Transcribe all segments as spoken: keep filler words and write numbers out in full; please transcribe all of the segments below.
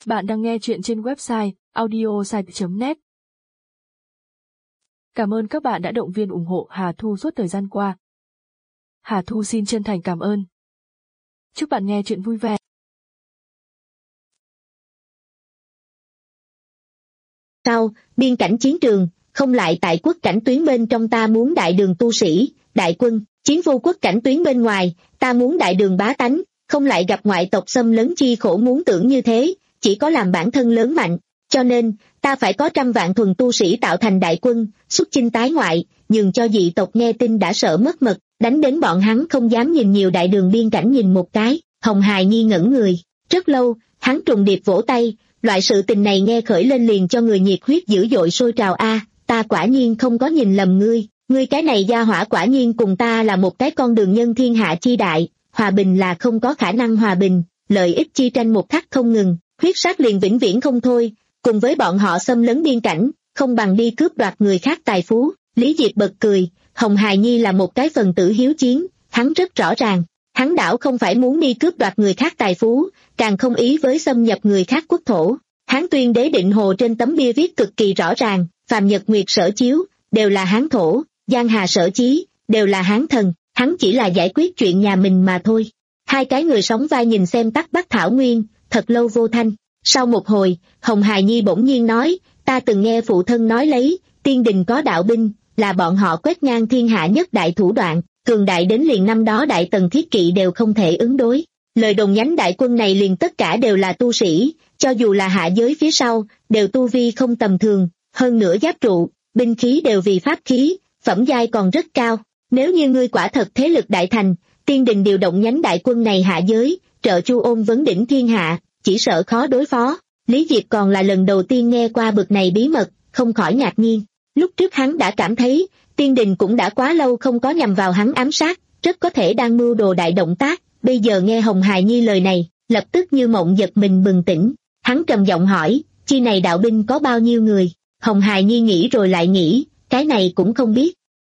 Bạn đang nghe chuyện trên website audiosite chấm net. Cảm ơn các bạn đã động viên ủng hộ Hà Thu suốt thời gian qua. Hà Thu xin chân thành cảm ơn. Chúc bạn nghe chuyện vui vẻ. Sau, biên cảnh chiến trường, không lại tại quốc cảnh tuyến bên trong ta muốn đại đường tu sĩ, đại quân, chiến vô quốc cảnh tuyến bên ngoài, ta muốn đại đường bá tánh, không lại gặp ngoại tộc xâm lấn chi khổ muốn tưởng như thế, chỉ có làm bản thân lớn mạnh, cho nên, ta phải có trăm vạn thuần tu sĩ tạo thành đại quân, xuất chinh tái ngoại, nhường cho dị tộc nghe tin đã sợ mất mật, đánh đến bọn hắn không dám nhìn nhiều đại đường biên cảnh nhìn một cái. Hồng Hài Nhi ngẩn người, rất lâu, hắn trùng điệp vỗ tay, loại sự tình này nghe khởi lên liền cho người nhiệt huyết dữ dội sôi trào a, ta quả nhiên không có nhìn lầm ngươi, ngươi cái này gia hỏa quả nhiên cùng ta là một cái con đường nhân thiên hạ chi đại, hòa bình là không có khả năng hòa bình, lợi ích chi tranh một khắc không ngừng, huyết sát liền vĩnh viễn không thôi, cùng với bọn họ xâm lấn biên cảnh, không bằng đi cướp đoạt người khác tài phú. Lý Diệp bật cười, Hồng Hài Nhi là một cái phần tử hiếu chiến, hắn rất rõ ràng, hắn đảo không phải muốn đi cướp đoạt người khác tài phú, càng không ý với xâm nhập người khác quốc thổ. Hán Tuyên Đế định hồ trên tấm bia viết cực kỳ rõ ràng, phàm Nhật Nguyệt Sở Chiếu, đều là Hán thổ, Giang Hà Sở Chí, đều là Hán thần, hắn chỉ là giải quyết chuyện nhà mình mà thôi. Hai cái người sóng vai nhìn xem Tắc Bắc Thảo Nguyên, thật lâu vô thanh. Sau một hồi, Hồng Hài Nhi bỗng nhiên nói, ta từng nghe phụ thân nói lấy, tiên đình có đạo binh, là bọn họ quét ngang thiên hạ nhất đại thủ đoạn, cường đại đến liền năm đó đại tần thiết kỵ đều không thể ứng đối. Lời đồn nhánh đại quân này liền tất cả đều là tu sĩ, cho dù là hạ giới phía sau, đều tu vi không tầm thường, hơn nữa giáp trụ, binh khí đều vì pháp khí, phẩm giai còn rất cao. Nếu như ngươi quả thật thế lực đại thành, tiên đình điều động nhánh đại quân này hạ giới, trợ Chu Ôn vấn đỉnh thiên hạ, chỉ sợ khó đối phó. Lý Diệp còn là lần đầu tiên nghe qua bực này bí mật, không khỏi ngạc nhiên. Lúc trước hắn đã cảm thấy, tiên đình cũng đã quá lâu không có nhằm vào hắn ám sát, rất có thể đang mưu đồ đại động tác. Bây giờ nghe Hồng Hài Nhi lời này, lập tức như mộng giật mình bừng tỉnh. Hắn trầm giọng hỏi, chi này đạo binh có bao nhiêu người? Hồng Hài Nhi nghĩ rồi lại nghĩ, cái này cũng không biết.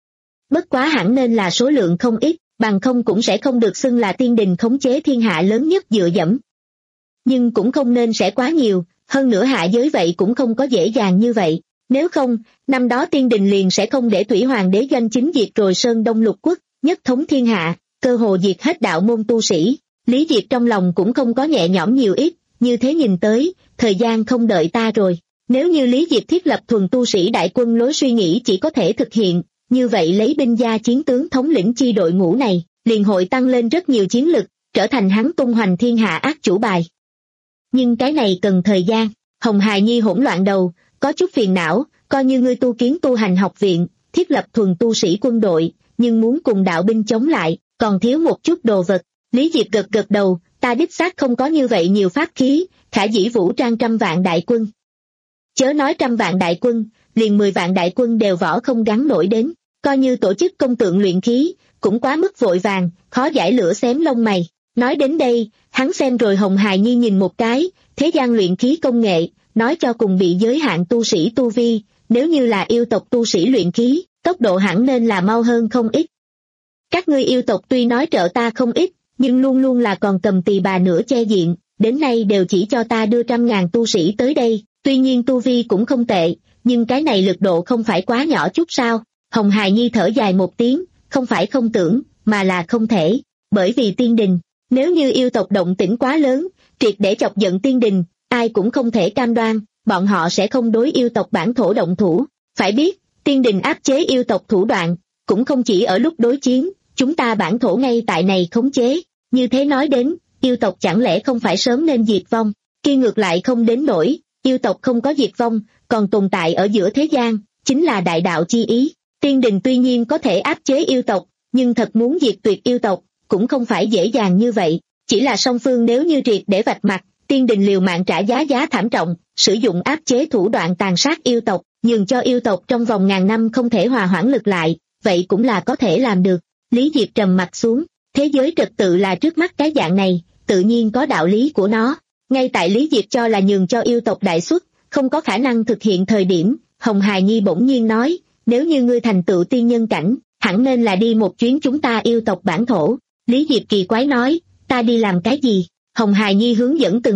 Bất quá hẳn nên là số lượng không ít, bằng không cũng sẽ không được xưng là tiên đình khống chế thiên hạ lớn nhất dựa dẫm. Nhưng cũng không nên sẽ quá nhiều, hơn nữa hạ giới vậy cũng không có dễ dàng như vậy. Nếu không, năm đó tiên đình liền sẽ không để Thủy Hoàng đế doanh chính diệt rồi Sơn Đông lục quốc, nhất thống thiên hạ, cơ hồ diệt hết đạo môn tu sĩ. Lý Diệp trong lòng cũng không có nhẹ nhõm nhiều ít, như thế nhìn tới, thời gian không đợi ta rồi. Nếu như Lý Diệp thiết lập thuần tu sĩ đại quân lối suy nghĩ chỉ có thể thực hiện, như vậy lấy binh gia chiến tướng thống lĩnh chi đội ngũ này, liền hội tăng lên rất nhiều chiến lực, trở thành hắn tung hoành thiên hạ ác chủ bài. Nhưng cái này cần thời gian. Hồng Hài Nhi hỗn loạn đầu, có chút phiền não, coi như ngươi tu kiến tu hành học viện, thiết lập thuần tu sĩ quân đội, nhưng muốn cùng đạo binh chống lại, còn thiếu một chút đồ vật. Lý Diệp gật gật đầu, ta đích xác không có như vậy nhiều pháp khí, khả dĩ vũ trang trăm vạn đại quân. Chớ nói trăm vạn đại quân, liền mười vạn đại quân đều võ không gắn nổi đến, coi như tổ chức công tượng luyện khí, cũng quá mức vội vàng, khó giải lửa xém lông mày. Nói đến đây, hắn xem rồi Hồng Hài Nhi nhìn một cái, thế gian luyện khí công nghệ, nói cho cùng bị giới hạn tu sĩ tu vi, nếu như là yêu tộc tu sĩ luyện khí, tốc độ hẳn nên là mau hơn không ít. Các ngươi yêu tộc tuy nói trợ ta không ít, nhưng luôn luôn là còn cầm tỳ bà nữa che diện, đến nay đều chỉ cho ta đưa trăm ngàn tu sĩ tới đây, tuy nhiên tu vi cũng không tệ, nhưng cái này lực độ không phải quá nhỏ chút sao? Hồng Hài Nhi thở dài một tiếng, không phải không tưởng, mà là không thể, bởi vì tiên đình, nếu như yêu tộc động tĩnh quá lớn, triệt để chọc giận tiên đình, ai cũng không thể cam đoan, bọn họ sẽ không đối yêu tộc bản thổ động thủ. Phải biết, tiên đình áp chế yêu tộc thủ đoạn, cũng không chỉ ở lúc đối chiến, chúng ta bản thổ ngay tại này khống chế. Như thế nói đến, yêu tộc chẳng lẽ không phải sớm nên diệt vong? Kia ngược lại không đến nỗi, yêu tộc không có diệt vong, còn tồn tại ở giữa thế gian, chính là đại đạo chi ý. Tiên đình tuy nhiên có thể áp chế yêu tộc, nhưng thật muốn diệt tuyệt yêu tộc, cũng không phải dễ dàng như vậy. Chỉ là song phương nếu như triệt để vạch mặt, tiên đình liều mạng trả giá giá thảm trọng, sử dụng áp chế thủ đoạn tàn sát yêu tộc, nhường cho yêu tộc trong vòng ngàn năm không thể hòa hoãn lực lại, vậy cũng là có thể làm được. Lý Diệp trầm mặt xuống, thế giới trật tự là trước mắt cái dạng này, tự nhiên có đạo lý của nó. Ngay tại Lý Diệp cho là nhường cho yêu tộc đại xuất, không có khả năng thực hiện thời điểm, Hồng Hài Nhi bỗng nhiên nói, nếu như ngươi thành tựu tiên nhân cảnh, hẳn nên là đi một chuyến chúng ta yêu tộc bản thổ. Lý Diệp kỳ quái nói, ta đi làm cái gì? Hồng Hài Nhi hướng dẫn từng bước,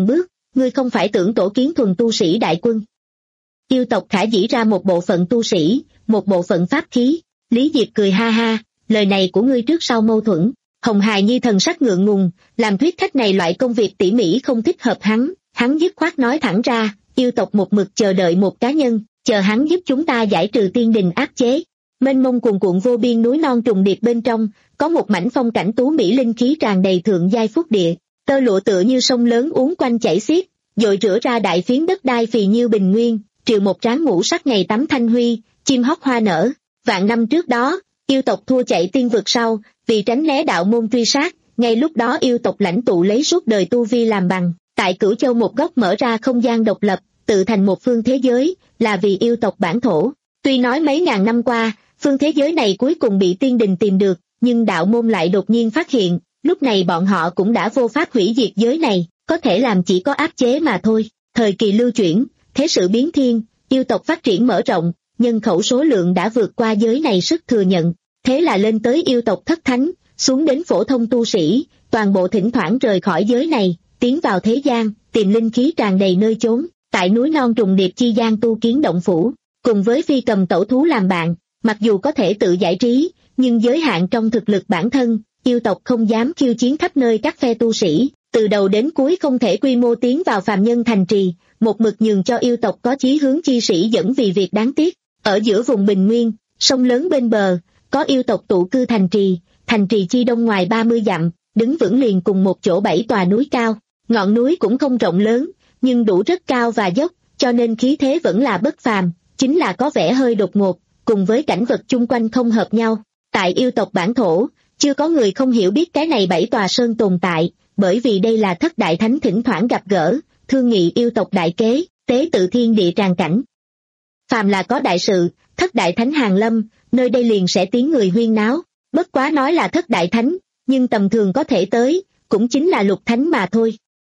ngươi không phải tưởng tổ kiến thuần tu sĩ đại quân. Yêu tộc khả dĩ ra một bộ phận tu sĩ, một bộ phận pháp khí. Lý Diệp cười ha ha, lời này của ngươi trước sau mâu thuẫn. Hồng Hài Nhi thần sắc ngượng ngùng, làm thuyết khách này loại công việc tỉ mỉ không thích hợp hắn, hắn dứt khoát nói thẳng ra, yêu tộc một mực chờ đợi một cá nhân, chờ hắn giúp chúng ta giải trừ tiên đình áp chế. Mênh mông cuồn cuộn vô biên núi non trùng điệp bên trong, có một mảnh phong cảnh tú mỹ linh khí tràn đầy thượng giai phúc địa, tơ lụa tựa như sông lớn uốn quanh chảy xiết, dội rửa ra đại phiến đất đai phì như bình nguyên, triều một tráng ngũ sắc ngày tắm thanh huy, chim hót hoa nở. Vạn năm trước đó, yêu tộc thua chạy tiên vực sau, vì tránh né đạo môn truy sát, ngay lúc đó yêu tộc lãnh tụ lấy suốt đời tu vi làm bằng, tại Cửu Châu một góc mở ra không gian độc lập, tự thành một phương thế giới, là vì yêu tộc bản thổ. Tuy nói mấy ngàn năm qua, phương thế giới này cuối cùng bị tiên đình tìm được, nhưng đạo môn lại đột nhiên phát hiện, lúc này bọn họ cũng đã vô pháp hủy diệt giới này, có thể làm chỉ có áp chế mà thôi. Thời kỳ lưu chuyển, thế sự biến thiên, yêu tộc phát triển mở rộng, nhân khẩu số lượng đã vượt qua giới này sức thừa nhận, thế là lên tới yêu tộc thất thánh, xuống đến phổ thông tu sĩ, toàn bộ thỉnh thoảng rời khỏi giới này, tiến vào thế gian, tìm linh khí tràn đầy nơi chốn, tại núi non trùng điệp chi gian tu kiến động phủ, cùng với phi cầm tẩu thú làm bạn, mặc dù có thể tự giải trí, nhưng giới hạn trong thực lực bản thân, yêu tộc không dám khiêu chiến khắp nơi các phe tu sĩ, từ đầu đến cuối không thể quy mô tiến vào phàm nhân thành trì, một mực nhường cho yêu tộc có chí hướng chi sĩ dẫn vì việc đáng tiếc. Ở giữa vùng bình nguyên, sông lớn bên bờ, có yêu tộc tụ cư thành trì, thành trì chi đông ngoài ba mươi dặm, đứng vững liền cùng một chỗ bảy tòa núi cao, ngọn núi cũng không rộng lớn, nhưng đủ rất cao và dốc, cho nên khí thế vẫn là bất phàm, chính là có vẻ hơi đột ngột, cùng với cảnh vật chung quanh không hợp nhau. Tại yêu tộc bản thổ, chưa có người không hiểu biết cái này bảy tòa sơn tồn tại, bởi vì đây là thất đại thánh thỉnh thoảng gặp gỡ, thương nghị yêu tộc đại kế, tế tự thiên địa tràng cảnh. Phàm là có đại sự, thất đại thánh hàng lâm, nơi đây liền sẽ tiếng người huyên náo, bất quá nói là thất đại thánh, nhưng tầm thường có thể tới, cũng chính là lục thánh mà thôi.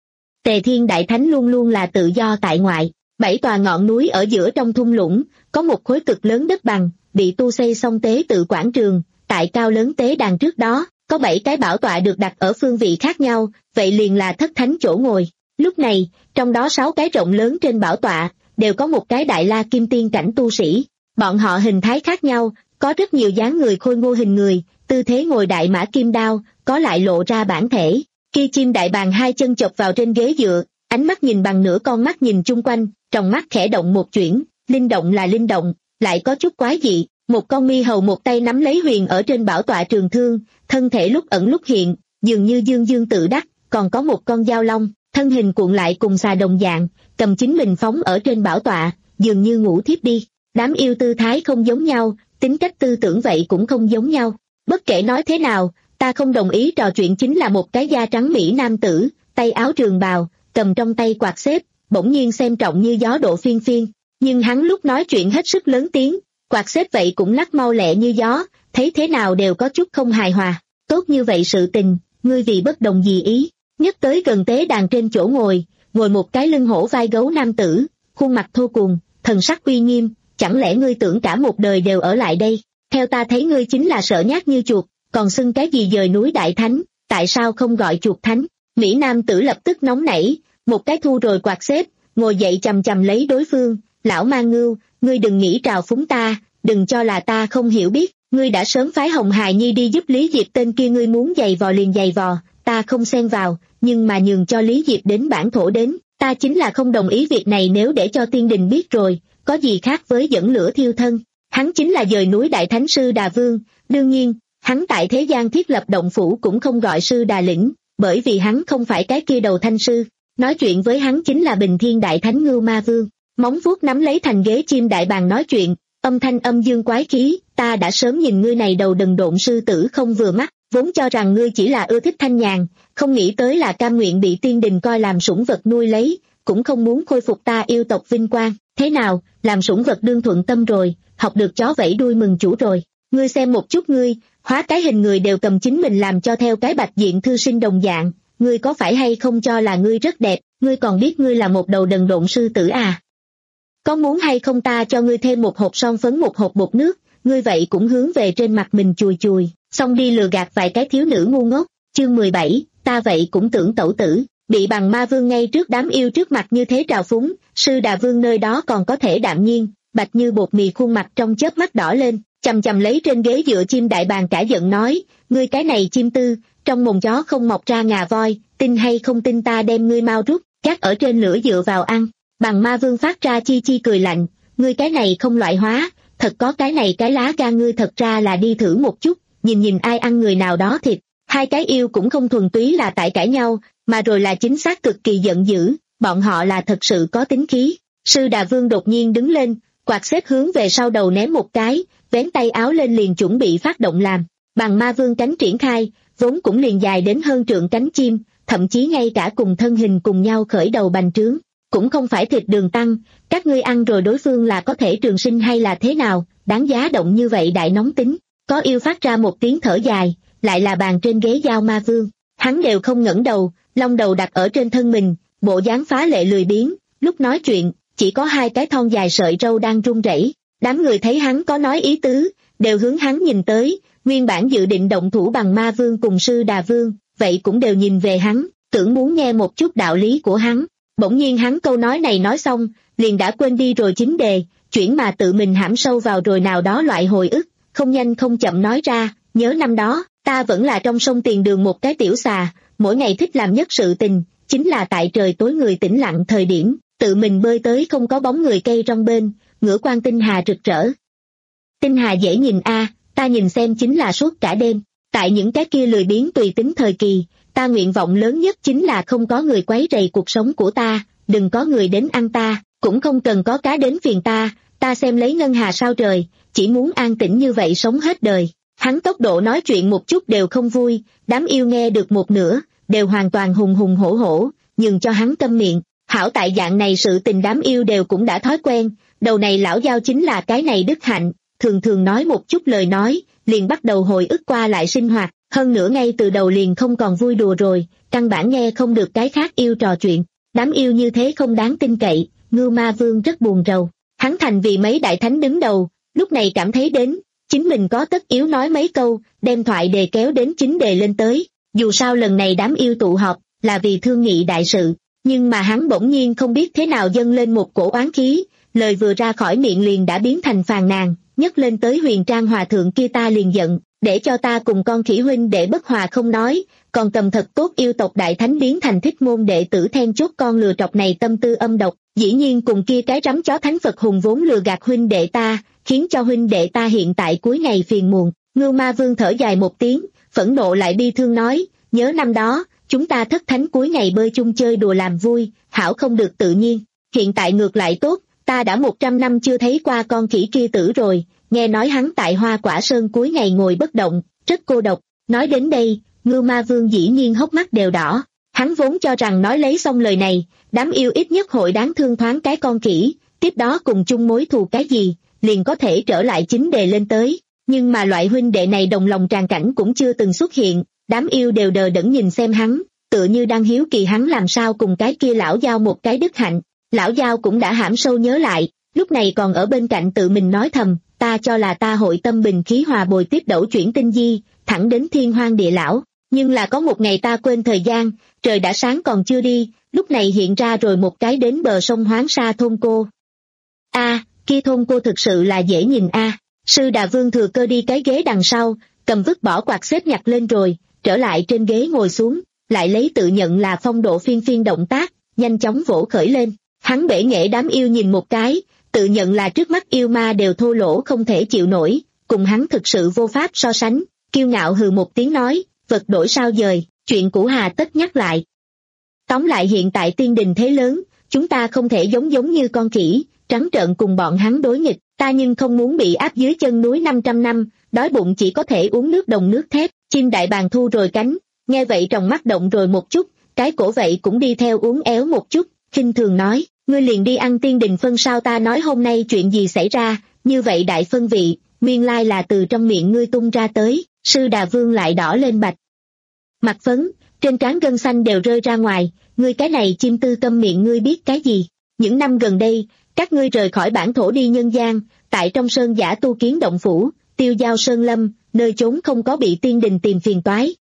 Tề Thiên đại thánh luôn luôn là tự do tại ngoại, bảy tòa ngọn núi ở giữa trong thung lũng, có một khối cực lớn đất bằng, bị tu xây xong tế tự quảng trường, tại cao lớn tế đàn trước đó, có bảy cái bảo tọa được đặt ở phương vị khác nhau, vậy liền là thất thánh chỗ ngồi. Lúc này, trong đó sáu cái rộng lớn trên bảo tọa, đều có một cái đại la kim tiên cảnh tu sĩ. Bọn họ hình thái khác nhau, có rất nhiều dáng người khôi ngô hình người, tư thế ngồi đại mã kim đao, có lại lộ ra bản thể. Kia chim đại bàng hai chân chộp vào trên ghế dựa, ánh mắt nhìn bằng nửa con mắt nhìn chung quanh, trong mắt khẽ động một chuyển, linh động là linh động, lại có chút quái dị. Một con mi hầu một tay nắm lấy huyền ở trên bảo tọa trường thương, thân thể lúc ẩn lúc hiện, dường như dương dương tự đắc, còn có một con dao long, thân hình cuộn lại cùng xà đồng dạng, cầm chính mình phóng ở trên bảo tọa, dường như ngủ thiếp đi. Đám yêu tư thái không giống nhau, tính cách tư tưởng vậy cũng không giống nhau. Bất kể nói thế nào, ta không đồng ý trò chuyện chính là một cái da trắng mỹ nam tử, tay áo trường bào, cầm trong tay quạt xếp, bỗng nhiên xem trọng như gió độ phiên phiên. Nhưng hắn lúc nói chuyện hết sức lớn tiếng, quạt xếp vậy cũng lắc mau lẹ như gió, thấy thế nào đều có chút không hài hòa. Tốt như vậy sự tình, ngươi vì bất đồng gì ý? Nhắc tới gần tế đàn trên chỗ ngồi, ngồi một cái lưng hổ vai gấu nam tử, khuôn mặt thô cuồng, thần sắc uy nghiêm, chẳng lẽ ngươi tưởng cả một đời đều ở lại đây? Theo ta thấy ngươi chính là sợ nhát như chuột, còn xưng cái gì dời núi đại thánh, tại sao không gọi chuột thánh? Mỹ nam tử lập tức nóng nảy, một cái thu rồi quạt xếp, ngồi dậy chầm chầm lấy đối phương, lão mang ngưu, ngươi đừng nghĩ trào phúng ta, đừng cho là ta không hiểu biết, ngươi đã sớm phái Hồng Hài Nhi đi giúp Lý Diệp tên kia, ngươi muốn giày vò liền giày vò, ta không xen vào, nhưng mà nhường cho Lý Diệp đến bản thổ đến, ta chính là không đồng ý việc này. Nếu để cho tiên đình biết rồi, có gì khác với dẫn lửa thiêu thân? Hắn chính là dời núi đại thánh sư Đà Vương, đương nhiên, hắn tại thế gian thiết lập động phủ cũng không gọi sư Đà lĩnh, bởi vì hắn không phải cái kia đầu thanh sư, nói chuyện với hắn chính là Bình Thiên đại thánh Ngưu Ma Vương. Móng vuốt nắm lấy thành ghế chim đại bàng nói chuyện, âm thanh âm dương quái khí, ta đã sớm nhìn ngươi này đầu đần độn sư tử không vừa mắt, vốn cho rằng ngươi chỉ là ưa thích thanh nhàn, không nghĩ tới là cam nguyện bị tiên đình coi làm sủng vật nuôi lấy, cũng không muốn khôi phục ta yêu tộc vinh quang. Thế nào, làm sủng vật đương thuận tâm rồi, học được chó vẫy đuôi mừng chủ rồi. Ngươi xem một chút ngươi, hóa cái hình người đều cầm chính mình làm cho theo cái bạch diện thư sinh đồng dạng, ngươi có phải hay không cho là ngươi rất đẹp, ngươi còn biết ngươi là một đầu đần độn sư tử à? Có muốn hay không ta cho ngươi thêm một hộp son phấn một hộp bột nước, ngươi vậy cũng hướng về trên mặt mình chùi chùi, xong đi lừa gạt vài cái thiếu nữ ngu ngốc. Chương mười bảy, ta vậy cũng tưởng tẩu tử. bị bằng ma vương ngay trước đám yêu trước mặt như thế trào phúng, sư đà vương nơi đó còn có thể đạm nhiên, bạch như bột mì khuôn mặt trong chớp mắt đỏ lên, chầm chầm lấy trên ghế dựa chim đại bàng cả giận nói, ngươi cái này chim tư, trong mồm chó không mọc ra ngà voi, tin hay không tin ta đem ngươi mau rút, gác ở trên lửa dựa vào ăn. Bằng ma vương phát ra chi chi cười lạnh, ngươi cái này không loại hóa, thật có cái này cái lá gan ngươi thật ra là đi thử một chút, nhìn nhìn ai ăn người nào đó thịt. Hai cái yêu cũng không thuần túy là tại cãi nhau, mà rồi là chính xác cực kỳ giận dữ, bọn họ là thật sự có tính khí. Sư đà vương đột nhiên đứng lên, quạt xếp hướng về sau đầu ném một cái, vén tay áo lên liền chuẩn bị phát động làm. Bằng ma vương cánh triển khai, vốn cũng liền dài đến hơn trượng cánh chim, thậm chí ngay cả cùng thân hình cùng nhau khởi đầu bành trướng. Cũng không phải thịt đường tăng, các ngươi ăn rồi đối phương là có thể trường sinh hay là thế nào, đáng giá động như vậy đại nóng tính. Có yêu phát ra một tiếng thở dài, lại là bàn trên ghế dao ma vương. Hắn đều không ngẩng đầu, long đầu đặt ở trên thân mình, bộ dáng phá lệ lười biếng, lúc nói chuyện, chỉ có hai cái thon dài sợi râu đang run rẩy. Đám người thấy hắn có nói ý tứ, đều hướng hắn nhìn tới, nguyên bản dự định động thủ bằng ma vương cùng sư đà vương, vậy cũng đều nhìn về hắn, tưởng muốn nghe một chút đạo lý của hắn. Bỗng nhiên hắn câu nói này nói xong, liền đã quên đi rồi chính đề, chuyển mà tự mình hãm sâu vào rồi nào đó loại hồi ức, không nhanh không chậm nói ra, nhớ năm đó, ta vẫn là trong sông Tiền Đường một cái tiểu xà, mỗi ngày thích làm nhất sự tình, chính là tại trời tối người tĩnh lặng thời điểm, tự mình bơi tới không có bóng người cây trong bên, ngửa quan tinh hà rực rỡ. Tinh hà dễ nhìn a, ta nhìn xem chính là suốt cả đêm, tại những cái kia lười biếng tùy tính thời kỳ, ta nguyện vọng lớn nhất chính là không có người quấy rầy cuộc sống của ta, đừng có người đến ăn ta, cũng không cần có cá đến phiền ta, ta xem lấy ngân hà sao trời, chỉ muốn an tĩnh như vậy sống hết đời. Hắn tốc độ nói chuyện một chút đều không vui, đám yêu nghe được một nửa, đều hoàn toàn hùng hùng hổ hổ, nhường cho hắn câm miệng. Hảo tại dạng này sự tình đám yêu đều cũng đã thói quen, đầu này lão giao chính là cái này đức hạnh, thường thường nói một chút lời nói, liền bắt đầu hồi ức qua lại sinh hoạt, hơn nữa ngay từ đầu liền không còn vui đùa rồi, căn bản nghe không được cái khác yêu trò chuyện. Đám yêu như thế không đáng tin cậy, Ngưu Ma Vương rất buồn rầu, hắn thành vì mấy đại thánh đứng đầu, lúc này cảm thấy đến, chính mình có tất yếu nói mấy câu, đem thoại đề kéo đến chính đề lên tới, dù sao lần này đám yêu tụ họp, là vì thương nghị đại sự, nhưng mà hắn bỗng nhiên không biết thế nào dâng lên một cổ oán khí, lời vừa ra khỏi miệng liền đã biến thành phàn nàn, nhấc lên tới Huyền Trang hòa thượng kia ta liền giận, để cho ta cùng con khỉ huynh để bất hòa không nói, còn cầm thật tốt yêu tộc đại thánh biến thành thích môn đệ tử then chốt con lừa trọc này tâm tư âm độc, dĩ nhiên cùng kia cái rắm chó thánh Phật hùng vốn lừa gạt huynh đệ ta, khiến cho huynh đệ ta hiện tại cuối ngày phiền muộn. Ngưu Ma Vương thở dài một tiếng, phẫn nộ lại bi thương nói, nhớ năm đó, chúng ta thất thánh cuối ngày bơi chung chơi đùa làm vui, hảo không được tự nhiên, hiện tại ngược lại tốt, ta đã một trăm năm chưa thấy qua con khỉ kia tử rồi, nghe nói hắn tại Hoa Quả Sơn cuối ngày ngồi bất động, rất cô độc. Nói đến đây, Ngưu Ma Vương dĩ nhiên hốc mắt đều đỏ, hắn vốn cho rằng nói lấy xong lời này, đám yêu ít nhất hội đáng thương thoáng cái con khỉ, tiếp đó cùng chung mối thù cái gì, liền có thể trở lại chính đề lên tới, nhưng mà loại huynh đệ này đồng lòng tràn cảnh cũng chưa từng xuất hiện, đám yêu đều đờ đẫn nhìn xem hắn, tựa như đang hiếu kỳ hắn làm sao cùng cái kia lão giao một cái đức hạnh. Lão giao cũng đã hãm sâu nhớ lại, lúc này còn ở bên cạnh tự mình nói thầm, ta cho là ta hội tâm bình khí hòa bồi tiếp đẩu chuyển tinh di, thẳng đến thiên hoang địa lão, nhưng là có một ngày ta quên thời gian, trời đã sáng còn chưa đi, lúc này hiện ra rồi một cái đến bờ sông Hoáng Sa thôn cô. A, à, kia thôn cô thực sự là dễ nhìn a. À. Sư Đà Vương thừa cơ đi cái ghế đằng sau, cầm vứt bỏ quạt xếp nhặt lên rồi, trở lại trên ghế ngồi xuống, lại lấy tự nhận là phong độ phiên phiên động tác, nhanh chóng vỗ khởi lên. Hắn bể nghệ đám yêu nhìn một cái, tự nhận là trước mắt yêu ma đều thô lỗ không thể chịu nổi, cùng hắn thực sự vô pháp so sánh, kiêu ngạo hừ một tiếng nói, vật đổi sao dời, chuyện cũ hà tất nhắc lại. Tóm lại hiện tại tiên đình thế lớn, chúng ta không thể giống giống như con khỉ, trắng trợn cùng bọn hắn đối nghịch, ta nhưng không muốn bị áp dưới chân núi năm trăm năm, đói bụng chỉ có thể uống nước đồng nước thép. Chim đại bàng thu rồi cánh, nghe vậy trong mắt động rồi một chút, cái cổ vậy cũng đi theo uốn éo một chút, khinh thường nói, ngươi liền đi ăn tiên đình phân sao, ta nói hôm nay chuyện gì xảy ra, như vậy đại phân vị, nguyên lai là từ trong miệng ngươi tung ra tới. Sư Đà Vương lại đỏ lên bạch mặt phấn, trên trán gân xanh đều rơi ra ngoài, ngươi cái này chim tư câm miệng, ngươi biết cái gì? Những năm gần đây, các ngươi rời khỏi bản thổ đi nhân gian, tại trong sơn giả tu kiến động phủ, tiêu giao sơn lâm, nơi chốn không có bị tiên đình tìm phiền toái,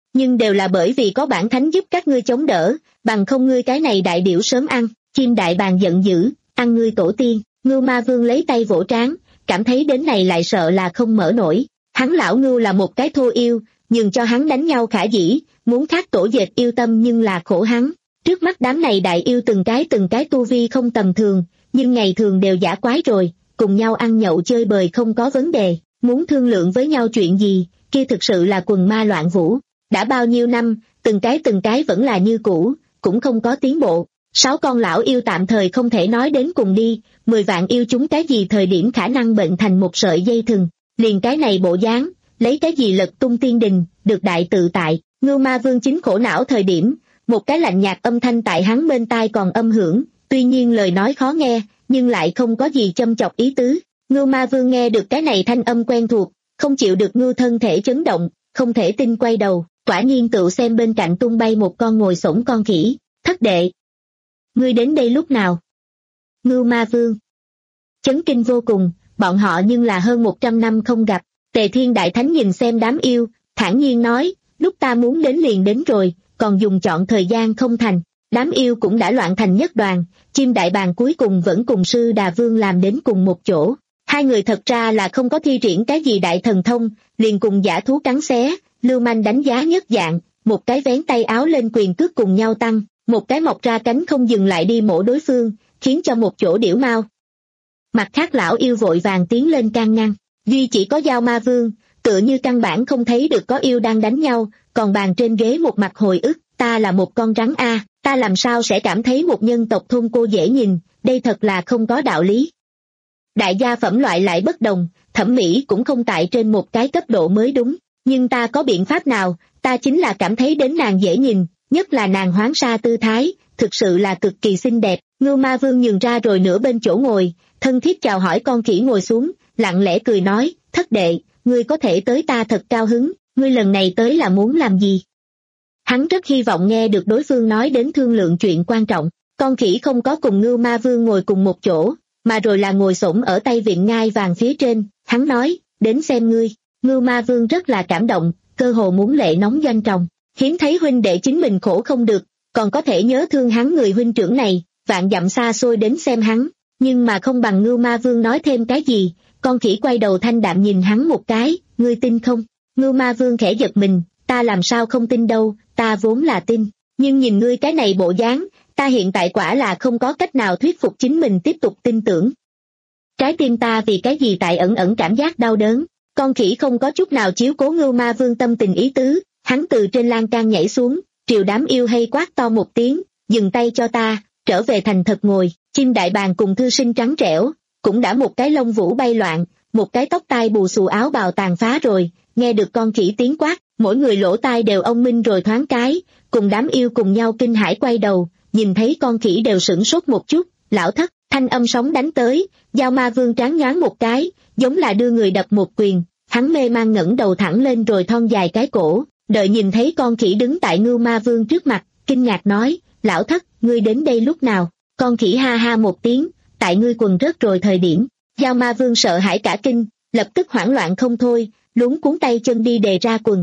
nhưng đều là bởi vì có bản thánh giúp các ngươi chống đỡ, bằng không ngươi cái này đại điểu sớm ăn. Chim đại bàng giận dữ, ăn ngươi tổ tiên. Ngưu Ma Vương lấy tay vỗ trán, cảm thấy đến này lại sợ là không mở nổi. Hắn lão Ngưu là một cái thô yêu, nhưng cho hắn đánh nhau khả dĩ, muốn khắc tổ dệt yêu tâm nhưng là khổ hắn. Trước mắt đám này đại yêu từng cái từng cái tu vi không tầm thường, nhưng ngày thường đều giả quái rồi, cùng nhau ăn nhậu chơi bời không có vấn đề, muốn thương lượng với nhau chuyện gì, kia thực sự là quần ma loạn vũ. Đã bao nhiêu năm, từng cái từng cái vẫn là như cũ, cũng không có tiến bộ. Sáu con lão yêu tạm thời không thể nói đến cùng đi, mười vạn yêu chúng cái gì thời điểm khả năng bệnh thành một sợi dây thừng, liền cái này bộ dáng, lấy cái gì lật tung tiên đình, được đại tự tại. Ngưu Ma Vương chính khổ não thời điểm, một cái lạnh nhạt âm thanh tại hắn bên tai còn âm hưởng, tuy nhiên lời nói khó nghe, nhưng lại không có gì châm chọc ý tứ. Ngưu Ma Vương nghe được cái này thanh âm quen thuộc, không chịu được ngưu thân thể chấn động, không thể tin quay đầu, quả nhiên tựu xem bên cạnh tung bay một con ngồi xổm con khỉ. Thất đệ, ngươi đến đây lúc nào? Ngưu Ma Vương chấn kinh vô cùng, bọn họ nhưng là hơn một trăm năm không gặp. Tề Thiên Đại Thánh nhìn xem đám yêu, thản nhiên nói, lúc ta muốn đến liền đến rồi, còn dùng chọn thời gian không thành. Đám yêu cũng đã loạn thành nhất đoàn, chim đại bàng cuối cùng vẫn cùng sư Đà Vương làm đến cùng một chỗ. Hai người thật ra là không có thi triển cái gì đại thần thông, liền cùng dã thú cắn xé, lưu manh đánh giá nhất dạng, một cái vén tay áo lên quyền cước cùng nhau tăng, một cái mọc ra cánh không dừng lại đi mổ đối phương, khiến cho một chỗ điểu mau. Mặt khác lão yêu vội vàng tiến lên can ngăn, duy chỉ có Dao Ma Vương, tựa như căn bản không thấy được có yêu đang đánh nhau, còn bàn trên ghế một mặt hồi ức, ta là một con rắn a, ta làm sao sẽ cảm thấy một nhân tộc thôn cô dễ nhìn, đây thật là không có đạo lý. Đại gia phẩm loại lại bất đồng, thẩm mỹ cũng không tại trên một cái cấp độ mới đúng, nhưng ta có biện pháp nào, ta chính là cảm thấy đến nàng dễ nhìn, nhất là nàng hoáng sa tư thái, thực sự là cực kỳ xinh đẹp. Ngưu Ma Vương nhường ra rồi nửa bên chỗ ngồi, thân thiết chào hỏi con khỉ ngồi xuống, lặng lẽ cười nói, thất đệ, ngươi có thể tới ta thật cao hứng, ngươi lần này tới là muốn làm gì? Hắn rất hy vọng nghe được đối phương nói đến thương lượng chuyện quan trọng. Con khỉ không có cùng Ngưu Ma Vương ngồi cùng một chỗ, mà rồi là ngồi xổm ở tay viện ngai vàng phía trên. Hắn nói, đến xem ngươi. Ngưu Ma Vương rất là cảm động, cơ hồ muốn lệ nóng doanh tròng. Hiếm thấy huynh đệ chính mình khổ không được, còn có thể nhớ thương hắn người huynh trưởng này, vạn dặm xa xôi đến xem hắn. Nhưng mà không bằng Ngưu Ma Vương nói thêm cái gì. Con khỉ quay đầu thanh đạm nhìn hắn một cái, ngươi tin không? Ngưu Ma Vương khẽ giật mình, ta làm sao không tin đâu, ta vốn là tin, nhưng nhìn ngươi cái này bộ dáng, ta hiện tại quả là không có cách nào thuyết phục chính mình tiếp tục tin tưởng. Trái tim ta vì cái gì tại ẩn ẩn cảm giác đau đớn. Con khỉ không có chút nào chiếu cố Ngưu Ma Vương tâm tình ý tứ, hắn từ trên lan can nhảy xuống, triều đám yêu hay quát to một tiếng, dừng tay cho ta, trở về thành thật ngồi. Chim đại bàng cùng thư sinh trắng trẻo, cũng đã một cái lông vũ bay loạn, một cái tóc tai bù xù áo bào tàn phá rồi, nghe được con khỉ tiếng quát, mỗi người lỗ tai đều ông minh rồi thoáng cái, cùng đám yêu cùng nhau kinh hãi quay đầu, nhìn thấy con khỉ đều sửng sốt một chút, lão thất, thanh âm sóng đánh tới, Dao Ma Vương tráng nhoáng một cái, giống là đưa người đập một quyền, hắn mê man ngẩng đầu thẳng lên rồi thon dài cái cổ, đợi nhìn thấy con khỉ đứng tại Ngưu Ma Vương trước mặt, kinh ngạc nói, lão thất, ngươi đến đây lúc nào? Con khỉ ha ha một tiếng, tại ngươi quần rớt rồi thời điểm. Dao Ma Vương sợ hãi cả kinh, lập tức hoảng loạn không thôi, luống cuốn tay chân đi đề ra quần.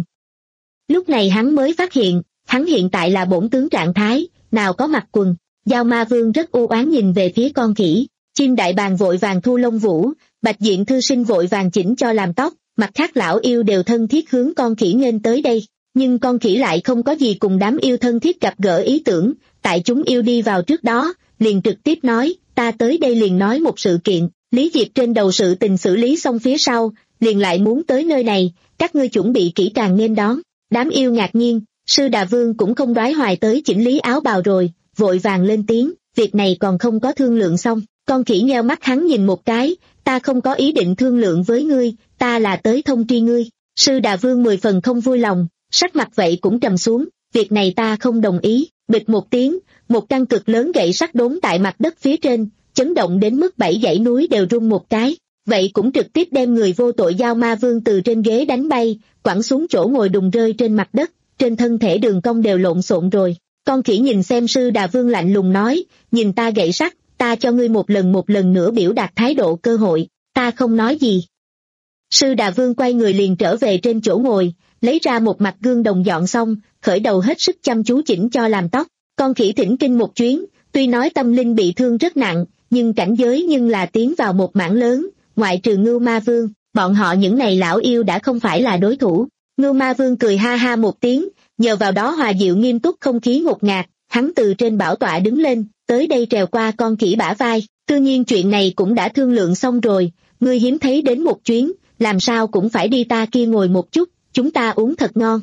Lúc này hắn mới phát hiện, hắn hiện tại là bổn tướng trạng thái, nào có mặc quần. Dao Ma Vương rất u oán nhìn về phía con khỉ, chim đại bàng vội vàng thu lông vũ, bạch diện thư sinh vội vàng chỉnh cho làm tóc, mặt khác lão yêu đều thân thiết hướng con khỉ nghênh tới đây, nhưng con khỉ lại không có gì cùng đám yêu thân thiết gặp gỡ ý tưởng, tại chúng yêu đi vào trước đó, liền trực tiếp nói, ta tới đây liền nói một sự kiện, Lý Diệp trên đầu sự tình xử lý xong phía sau, liền lại muốn tới nơi này, các ngươi chuẩn bị kỹ càng nghênh đón. Đám yêu ngạc nhiên, sư Đà Vương cũng không đoái hoài tới chỉnh lý áo bào rồi, vội vàng lên tiếng, việc này còn không có thương lượng xong. Con khỉ nheo mắt hắn nhìn một cái, ta không có ý định thương lượng với ngươi, ta là tới thông tri ngươi. Sư Đà Vương mười phần không vui lòng, sắc mặt vậy cũng trầm xuống, việc này ta không đồng ý. Bịch một tiếng, một căn cực lớn gậy sắt đốn tại mặt đất phía trên, chấn động đến mức bảy dãy núi đều rung một cái, vậy cũng trực tiếp đem người vô tội Dao Ma Vương từ trên ghế đánh bay, quẳng xuống chỗ ngồi đùng rơi trên mặt đất, trên thân thể đường cong đều lộn xộn rồi. Con khỉ nhìn xem sư Đà Vương lạnh lùng nói, nhìn ta gậy sắt, ta cho ngươi một lần một lần nữa biểu đạt thái độ cơ hội, ta không nói gì. Sư Đà Vương quay người liền trở về trên chỗ ngồi, lấy ra một mặt gương đồng dọn xong, khởi đầu hết sức chăm chú chỉnh cho làm tóc. Con khỉ thỉnh kinh một chuyến, tuy nói tâm linh bị thương rất nặng, nhưng cảnh giới nhưng là tiến vào một mảng lớn, ngoại trừ Ngưu Ma Vương, bọn họ những này lão yêu đã không phải là đối thủ. Ngưu Ma Vương cười ha ha một tiếng, nhờ vào đó hòa dịu nghiêm túc không khí ngột ngạt, hắn từ trên bảo tọa đứng lên, tới đây trèo qua con khỉ bả vai. Tự nhiên chuyện này cũng đã thương lượng xong rồi, ngươi hiếm thấy đến một chuyến, làm sao cũng phải đi ta kia ngồi một chút, chúng ta uống thật ngon.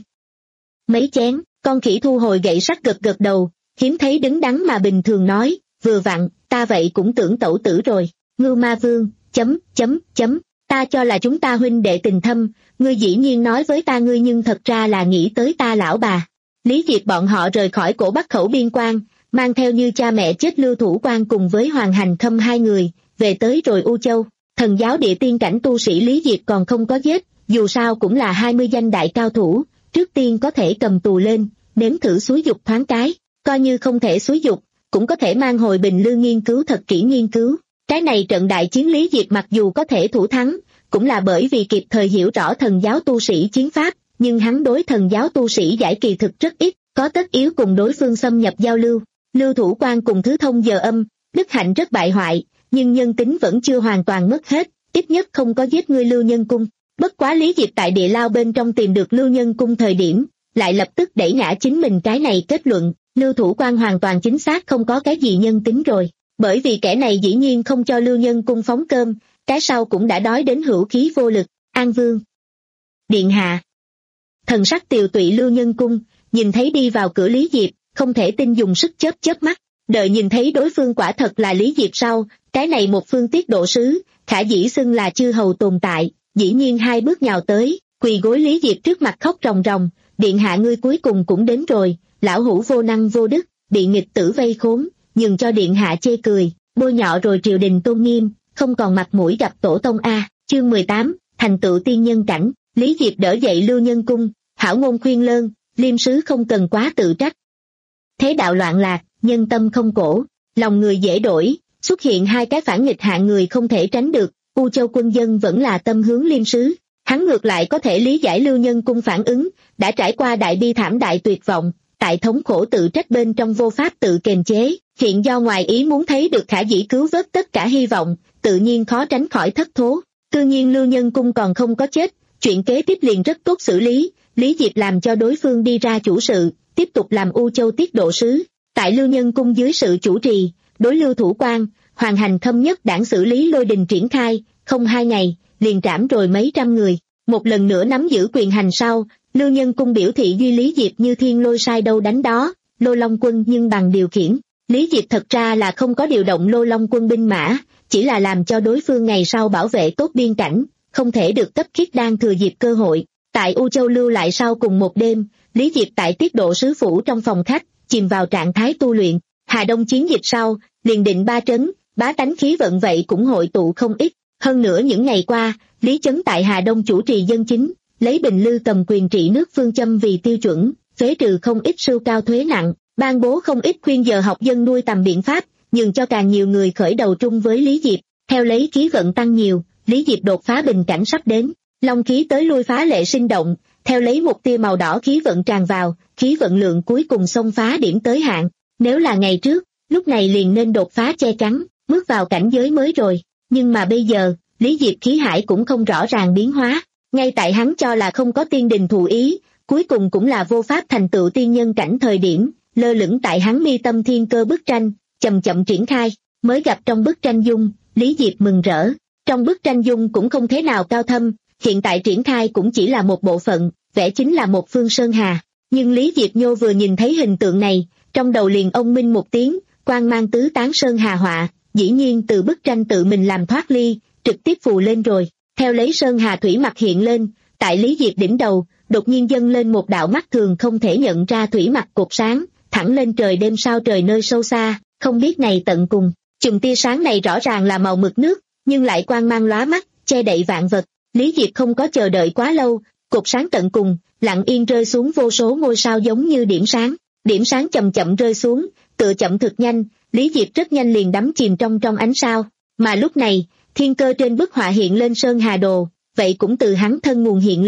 Mấy chén, con khỉ thu hồi gậy sắt gật gật đầu, hiếm thấy đứng đắn mà bình thường nói, vừa vặn, ta vậy cũng tưởng tẩu tử rồi. Ngưu Ma Vương, chấm, chấm, chấm, ta cho là chúng ta huynh đệ tình thâm, ngươi dĩ nhiên nói với ta ngươi nhưng thật ra là nghĩ tới ta lão bà. Lý Diệp bọn họ rời khỏi cổ Bắc khẩu biên quan, mang theo như cha mẹ chết Lưu Thủ Quan cùng với Hoàng Hành Khâm hai người, về tới rồi U Châu. Thần giáo địa tiên cảnh tu sĩ Lý Diệp còn không có giết, dù sao cũng là hai mươi danh đại cao thủ, trước tiên có thể cầm tù lên, nếm thử xúi dục thoáng cái, coi như không thể xúi dục, cũng có thể mang hồi Bình Lư nghiên cứu thật kỹ nghiên cứu. Cái này trận đại chiến Lý Diệp mặc dù có thể thủ thắng, cũng là bởi vì kịp thời hiểu rõ thần giáo tu sĩ chiến pháp, nhưng hắn đối thần giáo tu sĩ giải kỳ thực rất ít, có tất yếu cùng đối phương xâm nhập giao lưu. Lưu Thủ Quan cùng Thứ Thông giờ âm, đức hạnh rất bại hoại, nhưng nhân tính vẫn chưa hoàn toàn mất hết, ít nhất không có giết ngươi Lưu Nhân Cung. Bất quá Lý Diệp tại địa lao bên trong tìm được Lưu Nhân Cung thời điểm, lại lập tức đẩy ngã chính mình cái này kết luận, Lưu Thủ Quan hoàn toàn chính xác không có cái gì nhân tính rồi, bởi vì kẻ này dĩ nhiên không cho Lưu Nhân Cung phóng cơm, cái sau cũng đã đói đến hữu khí vô lực. An Vương điện hạ. Thần sắc tiều tụy Lưu Nhân Cung, nhìn thấy đi vào cửa Lý Diệp, không thể tin dùng sức chớp chớp mắt, đợi nhìn thấy đối phương quả thật là Lý Diệp sau, cái này một phương tiết độ sứ, khả dĩ xưng là chư hầu tồn tại, dĩ nhiên hai bước nhào tới, quỳ gối Lý Diệp trước mặt khóc ròng ròng, điện hạ ngươi cuối cùng cũng đến rồi, lão hủ vô năng vô đức, bị nghịch tử vây khốn, nhường cho điện hạ chê cười, bôi nhọ rồi triều đình tôn nghiêm, không còn mặt mũi gặp tổ tông a. Chương mười tám, thành tựu tiên nhân cảnh. Lý Diệp đỡ dậy Lưu Nhân Cung, hảo ngôn khuyên lơn, liêm sứ không cần quá tự trách. Thế đạo loạn lạc, nhân tâm không cổ, lòng người dễ đổi, xuất hiện hai cái phản nghịch hạng người không thể tránh được, U Châu quân dân vẫn là tâm hướng liêm sứ. Hắn ngược lại có thể lý giải Lưu Nhân Cung phản ứng, đã trải qua đại bi thảm đại tuyệt vọng, tại thống khổ tự trách bên trong vô pháp tự kiềm chế, hiện do ngoài ý muốn thấy được khả dĩ cứu vớt tất cả hy vọng, tự nhiên khó tránh khỏi thất thố. Tự nhiên Lưu Nhân Cung còn không có chết, chuyện kế tiếp liền rất tốt xử lý, Lý Diệp làm cho đối phương đi ra chủ sự, tiếp tục làm U Châu tiết độ sứ. Tại Lưu Nhân Cung dưới sự chủ trì, đối Lưu Thủ Quan, Hoàng Hành Khâm nhất đảng xử lý lôi đình triển khai, không hai ngày, liền trảm rồi mấy trăm người. Một lần nữa nắm giữ quyền hành sau, Lưu Nhân Cung biểu thị duy Lý Diệp như thiên lôi sai đâu đánh đó, Lô Long quân nhưng bằng điều khiển. Lý Diệp thật ra là không có điều động Lô Long quân binh mã, chỉ là làm cho đối phương ngày sau bảo vệ tốt biên cảnh, không thể được cấp khiết đan thừa dịp cơ hội. Tại U Châu lưu lại sau cùng một đêm, Lý Diệp tại tiết độ sứ phủ trong phòng khách, chìm vào trạng thái tu luyện. Hà Đông chiến dịch sau, liền định ba trấn, bá tánh khí vận vậy cũng hội tụ không ít. Hơn nữa những ngày qua, Lý Chấn tại Hà Đông chủ trì dân chính, lấy Bình Lư cầm quyền trị nước phương châm vì tiêu chuẩn, phế trừ không ít sưu cao thuế nặng, ban bố không ít khuyên giờ học dân nuôi tầm biện pháp, nhường cho càng nhiều người khởi đầu trung với Lý Diệp. Theo lấy khí vận tăng nhiều, Lý Diệp đột phá bình cảnh sắp đến, long khí tới lui phá lệ sinh động, theo lấy một tia màu đỏ khí vận tràn vào, khí vận lượng cuối cùng xông phá điểm tới hạn. Nếu là ngày trước, lúc này liền nên đột phá che chắn, bước vào cảnh giới mới rồi. Nhưng mà bây giờ, Lý Diệp khí hải cũng không rõ ràng biến hóa, ngay tại hắn cho là không có tiên đình thụ ý, cuối cùng cũng là vô pháp thành tựu tiên nhân cảnh thời điểm, lơ lửng tại hắn mi tâm thiên cơ bức tranh, chậm chậm triển khai, mới gặp trong bức tranh dung, Lý Diệp mừng rỡ. Trong bức tranh dung cũng không thế nào cao thâm, hiện tại triển khai cũng chỉ là một bộ phận, vẽ chính là một phương sơn hà. Nhưng Lý Diệp Nhô vừa nhìn thấy hình tượng này, trong đầu liền ông minh một tiếng, quang mang tứ tán sơn hà họa, dĩ nhiên từ bức tranh tự mình làm thoát ly, trực tiếp phù lên rồi. Theo lấy sơn hà thủy mặt hiện lên, tại Lý Diệp đỉnh đầu, đột nhiên dâng lên một đạo mắt thường không thể nhận ra thủy mặt cột sáng, thẳng lên trời đêm sao trời nơi sâu xa, không biết này tận cùng. Chùm tia sáng này rõ ràng là màu mực nước, nhưng lại quang mang lóa mắt, che đậy vạn vật. Lý Diệp không có chờ đợi quá lâu, cột sáng tận cùng, lặng yên rơi xuống vô số ngôi sao giống như điểm sáng. Điểm sáng chậm chậm rơi xuống, tựa chậm thực nhanh, Lý Diệp rất nhanh liền đắm chìm trong trong ánh sao. Mà lúc này, thiên cơ trên bức họa hiện lên sơn hà đồ, vậy cũng từ hắn thân nguồn hiện lên,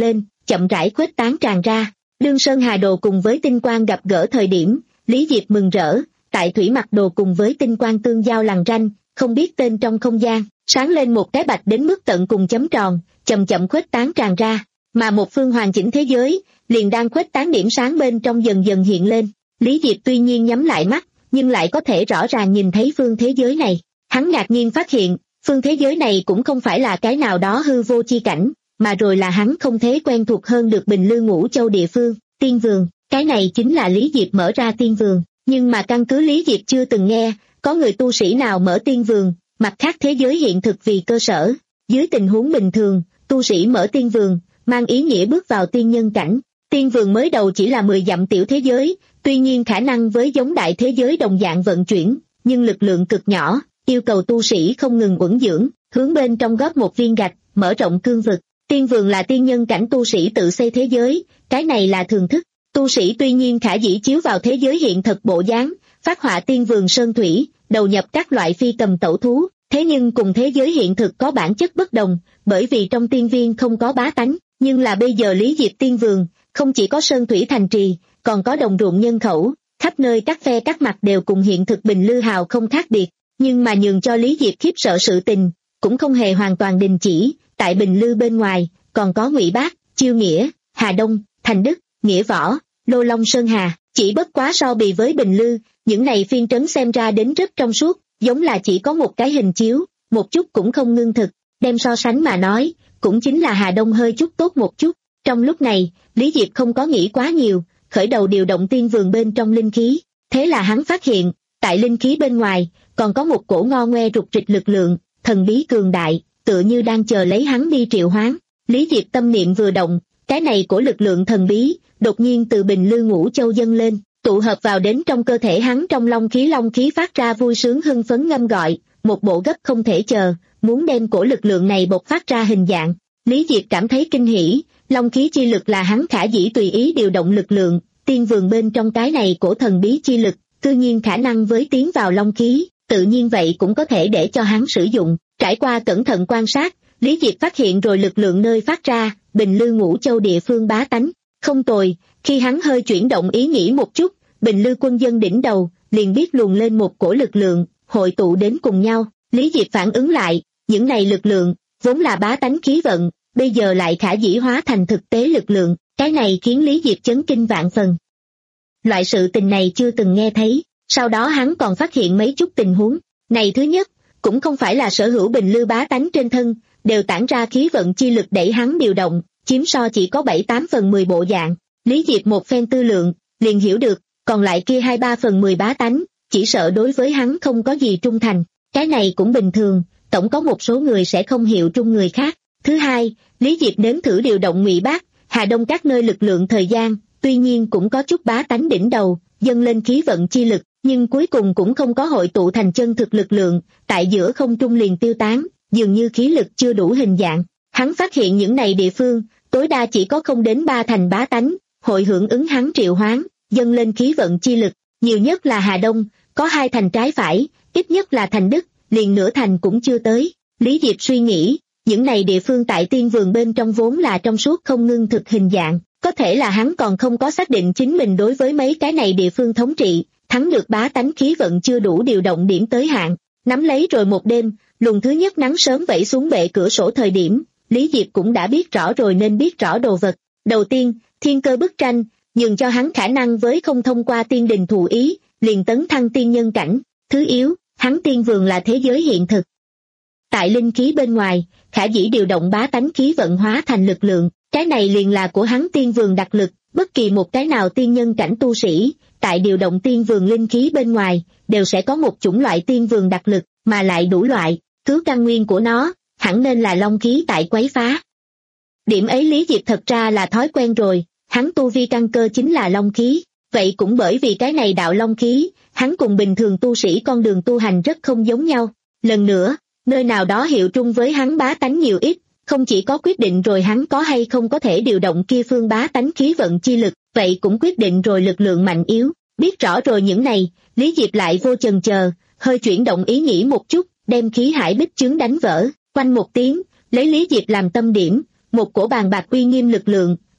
chậm rãi khuếch tán tràn ra. Đương Sơn Hà Đồ cùng với tinh quang gặp gỡ thời điểm, Lý Diệp mừng rỡ, tại thủy mặc đồ cùng với tinh quang tương giao lằn ranh, không biết tên trong không gian, sáng lên một cái bạch đến mức tận cùng chấm tròn, chậm chậm khuếch tán tràn ra, mà một phương hoàn chỉnh thế giới, liền đang khuếch tán điểm sáng bên trong dần dần hiện lên. Lý Diệp tuy nhiên nhắm lại mắt, nhưng lại có thể rõ ràng nhìn thấy phương thế giới này. Hắn ngạc nhiên phát hiện, phương thế giới này cũng không phải là cái nào đó hư vô chi cảnh, mà rồi là hắn không thể quen thuộc hơn được Bình Lư Ngũ Châu địa phương, Tiên Vườn. Cái này chính là Lý Diệp mở ra Tiên Vườn, nhưng mà căn cứ Lý Diệp chưa từng nghe, có người tu sĩ nào mở Tiên Vườn, mặt khác thế giới hiện thực vì cơ sở. Dưới tình huống bình thường, tu sĩ mở Tiên Vườn, mang ý nghĩa bước vào tiên nhân cảnh. Tiên Vườn mới đầu chỉ là mười dặm tiểu thế giới, tuy nhiên khả năng với giống đại thế giới đồng dạng vận chuyển, nhưng lực lượng cực nhỏ, yêu cầu tu sĩ không ngừng uẩn dưỡng, hướng bên trong góp một viên gạch, mở rộng cương vực. Tiên Vườn là tiên nhân cảnh tu sĩ tự xây thế giới, cái này là thường thức. Tu sĩ tuy nhiên khả dĩ chiếu vào thế giới hiện thực bộ dáng, phát họa Tiên Vườn sơn thủy, đầu nhập các loại phi cầm tẩu thú, thế nhưng cùng thế giới hiện thực có bản chất bất đồng, bởi vì trong tiên viên không có bá tánh, nhưng là bây giờ Lý Diệp Tiên Vườn, không chỉ có sơn thủy thành trì, còn có đồng ruộng nhân khẩu, khắp nơi các phe các mặt đều cùng hiện thực Bình Lư Hào không khác biệt, nhưng mà nhường cho Lý Diệp khiếp sợ sự tình, cũng không hề hoàn toàn đình chỉ, tại Bình Lư bên ngoài, còn có Ngụy Bác, Chiêu Nghĩa, Hà Đông, Thành Đức, Nghĩa Võ, Lô Long Sơn Hà, chỉ bất quá so bì với Bình Lư, những này phiên trấn xem ra đến rất trong suốt, giống là chỉ có một cái hình chiếu, một chút cũng không ngưng thực, đem so sánh mà nói, cũng chính là Hà Đông hơi chút tốt một chút. Trong lúc này, Lý Diệp không có nghĩ quá nhiều, khởi đầu điều động Tiên Vườn bên trong linh khí, thế là hắn phát hiện, tại linh khí bên ngoài, còn có một cổ ngo ngoe rục rịch lực lượng, thần bí cường đại, tựa như đang chờ lấy hắn đi triệu hoán. Lý Diệp tâm niệm vừa động, cái này của lực lượng thần bí, đột nhiên từ Bình Lư Ngũ Châu dâng lên, tụ hợp vào đến trong cơ thể hắn, trong long khí long khí phát ra vui sướng hưng phấn ngâm gọi, một bộ gấp không thể chờ, muốn đem cổ lực lượng này bộc phát ra hình dạng. Lý Diệp cảm thấy kinh hỉ, long khí chi lực là hắn khả dĩ tùy ý điều động lực lượng, Tiên Vườn bên trong cái này cổ thần bí chi lực, tự nhiên khả năng với tiến vào long khí, tự nhiên vậy cũng có thể để cho hắn sử dụng. Trải qua cẩn thận quan sát, Lý Diệp phát hiện rồi lực lượng nơi phát ra, Bình Lư Ngũ Châu địa phương bá tánh, không tồi. Khi hắn hơi chuyển động ý nghĩ một chút, Bình Lư quân dân đỉnh đầu, liền biết luồn lên một cổ lực lượng, hội tụ đến cùng nhau. Lý Diệp phản ứng lại, những này lực lượng, vốn là bá tánh khí vận, bây giờ lại khả dĩ hóa thành thực tế lực lượng, cái này khiến Lý Diệp chấn kinh vạn phần. Loại sự tình này chưa từng nghe thấy, sau đó hắn còn phát hiện mấy chút tình huống. Này thứ nhất, cũng không phải là sở hữu Bình Lư bá tánh trên thân, đều tản ra khí vận chi lực đẩy hắn điều động, chiếm so chỉ có bảy tám phần mười bộ dạng. Lý Diệp một phen tư lượng, liền hiểu được, còn lại kia hai ba phần mười bá tánh, chỉ sợ đối với hắn không có gì trung thành. Cái này cũng bình thường, tổng có một số người sẽ không hiệu trung người khác. Thứ hai, Lý Diệp nếm thử điều động Ngụy Bác, Hà Đông các nơi lực lượng thời gian, tuy nhiên cũng có chút bá tánh đỉnh đầu, dâng lên khí vận chi lực, nhưng cuối cùng cũng không có hội tụ thành chân thực lực lượng, tại giữa không trung liền tiêu tán, dường như khí lực chưa đủ hình dạng. Hắn phát hiện những này địa phương, tối đa chỉ có không đến ba thành bá tánh, hội hưởng ứng hắn triệu hoán, dâng lên khí vận chi lực, nhiều nhất là Hà Đông, có hai thành trái phải, ít nhất là Thành Đức, liền nửa thành cũng chưa tới. Lý Diệp suy nghĩ, những này địa phương tại Tiên Vườn bên trong vốn là trong suốt không ngưng thực hình dạng, có thể là hắn còn không có xác định chính mình đối với mấy cái này địa phương thống trị, thắng được bá tánh khí vận chưa đủ điều động điểm tới hạn. Nắm lấy rồi một đêm, luồng thứ nhất nắng sớm vẩy xuống bệ cửa sổ thời điểm, Lý Diệp cũng đã biết rõ rồi nên biết rõ đồ vật. Đầu tiên, thiên cơ bức tranh, nhường cho hắn khả năng với không thông qua tiên đình thụ ý, liền tấn thăng tiên nhân cảnh. Thứ yếu, hắn Tiên Vườn là thế giới hiện thực. Tại linh khí bên ngoài, khả dĩ điều động bá tánh khí vận hóa thành lực lượng, cái này liền là của hắn Tiên Vườn đặc lực. Bất kỳ một cái nào tiên nhân cảnh tu sĩ, tại điều động Tiên Vườn linh khí bên ngoài, đều sẽ có một chủng loại Tiên Vườn đặc lực, mà lại đủ loại, cứu căn nguyên của nó, hẳn nên là long khí tại quấy phá. Điểm ấy Lý Diệp thật ra là thói quen rồi, hắn tu vi căn cơ chính là long khí, vậy cũng bởi vì cái này đạo long khí, hắn cùng bình thường tu sĩ con đường tu hành rất không giống nhau. Lần nữa, nơi nào đó hiệu trung với hắn bá tánh nhiều ít, không chỉ có quyết định rồi hắn có hay không có thể điều động kia phương bá tánh khí vận chi lực, vậy cũng quyết định rồi lực lượng mạnh yếu. Biết rõ rồi những này, Lý Diệp lại vô chần chờ, hơi chuyển động ý nghĩ một chút, đem khí hải bích chướng đánh vỡ, quanh một tiếng, lấy Lý Diệp làm tâm điểm, một cổ bàn bạc uy nghiêm lực lượng,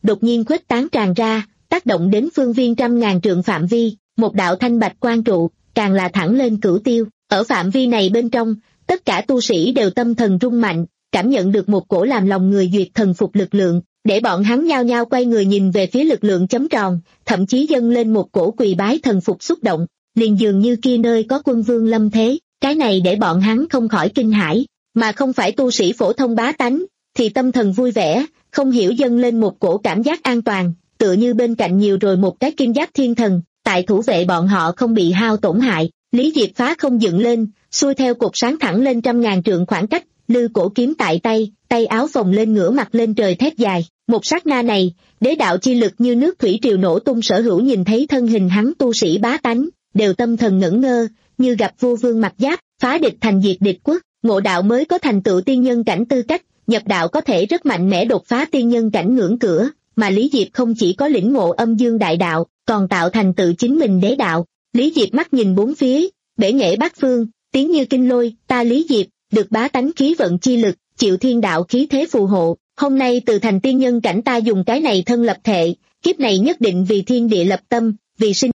đột nhiên khuếch tán tràn ra, tác động đến phương viên trăm ngàn trượng phạm vi, một đạo thanh bạch quang trụ, càng là thẳng lên cửu tiêu. Ở phạm vi này bên trong, tất cả tu sĩ đều tâm thần rung mạnh, cảm nhận được một cổ làm lòng người duyệt thần phục lực lượng, để bọn hắn nhao nhao quay người nhìn về phía lực lượng chấm tròn, thậm chí dâng lên một cổ quỳ bái thần phục xúc động, liền dường như kia nơi có quân vương lâm thế, cái này để bọn hắn không khỏi kinh hãi, mà không phải tu sĩ phổ thông bá tánh, thì tâm thần vui vẻ, không hiểu dâng lên một cổ cảm giác an toàn, tựa như bên cạnh nhiều rồi một cái kim giáp thiên thần, tại thủ vệ bọn họ không bị hao tổn hại. Lý Diệp phá không dựng lên, xuôi theo cột sáng thẳng lên trăm ngàn trượng khoảng cách, lư cổ kiếm tại tay, tay áo phồng lên ngửa mặt lên trời thét dài. Một sát na này, đế đạo chi lực như nước thủy triều nổ tung, sở hữu nhìn thấy thân hình hắn tu sĩ bá tánh, đều tâm thần ngẩn ngơ, như gặp vua vương mặc giáp, phá địch thành diệt địch quốc, ngộ đạo mới có thành tựu tiên nhân cảnh tư cách, nhập đạo có thể rất mạnh mẽ đột phá tiên nhân cảnh ngưỡng cửa, mà Lý Diệp không chỉ có lĩnh ngộ âm dương đại đạo, còn tạo thành tự chính mình đế đạo. Lý Diệp mắt nhìn bốn phía, bể nghệ bát phương, tiếng như kinh lôi, ta Lý Diệp, được bá tánh khí vận chi lực, chịu thiên đạo khí thế phù hộ, hôm nay từ thành tiên nhân cảnh ta dùng cái này thân lập thệ, kiếp này nhất định vì thiên địa lập tâm, vì sinh.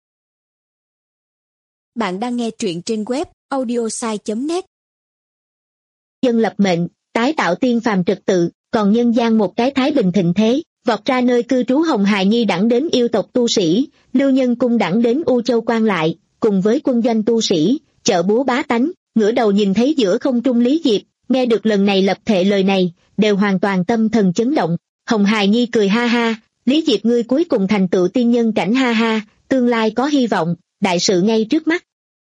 Bạn đang nghe truyện trên web audiosai chấm net. Dân lập mệnh, tái tạo tiên phàm trật tự, còn nhân gian một cái thái bình thịnh thế, vọt ra nơi cư trú Hồng Hài Nhi đẳng đến yêu tộc tu sĩ, Lưu Nhân Cung đẳng đến U Châu quan lại, cùng với quân doanh tu sĩ, chợ búa bá tánh, ngửa đầu nhìn thấy giữa không trung Lý Diệp, nghe được lần này lập thệ lời này, đều hoàn toàn tâm thần chấn động. Hồng Hài Nhi cười ha ha, Lý Diệp ngươi cuối cùng thành tựu tiên nhân cảnh ha ha, tương lai có hy vọng, đại sự ngay trước mắt.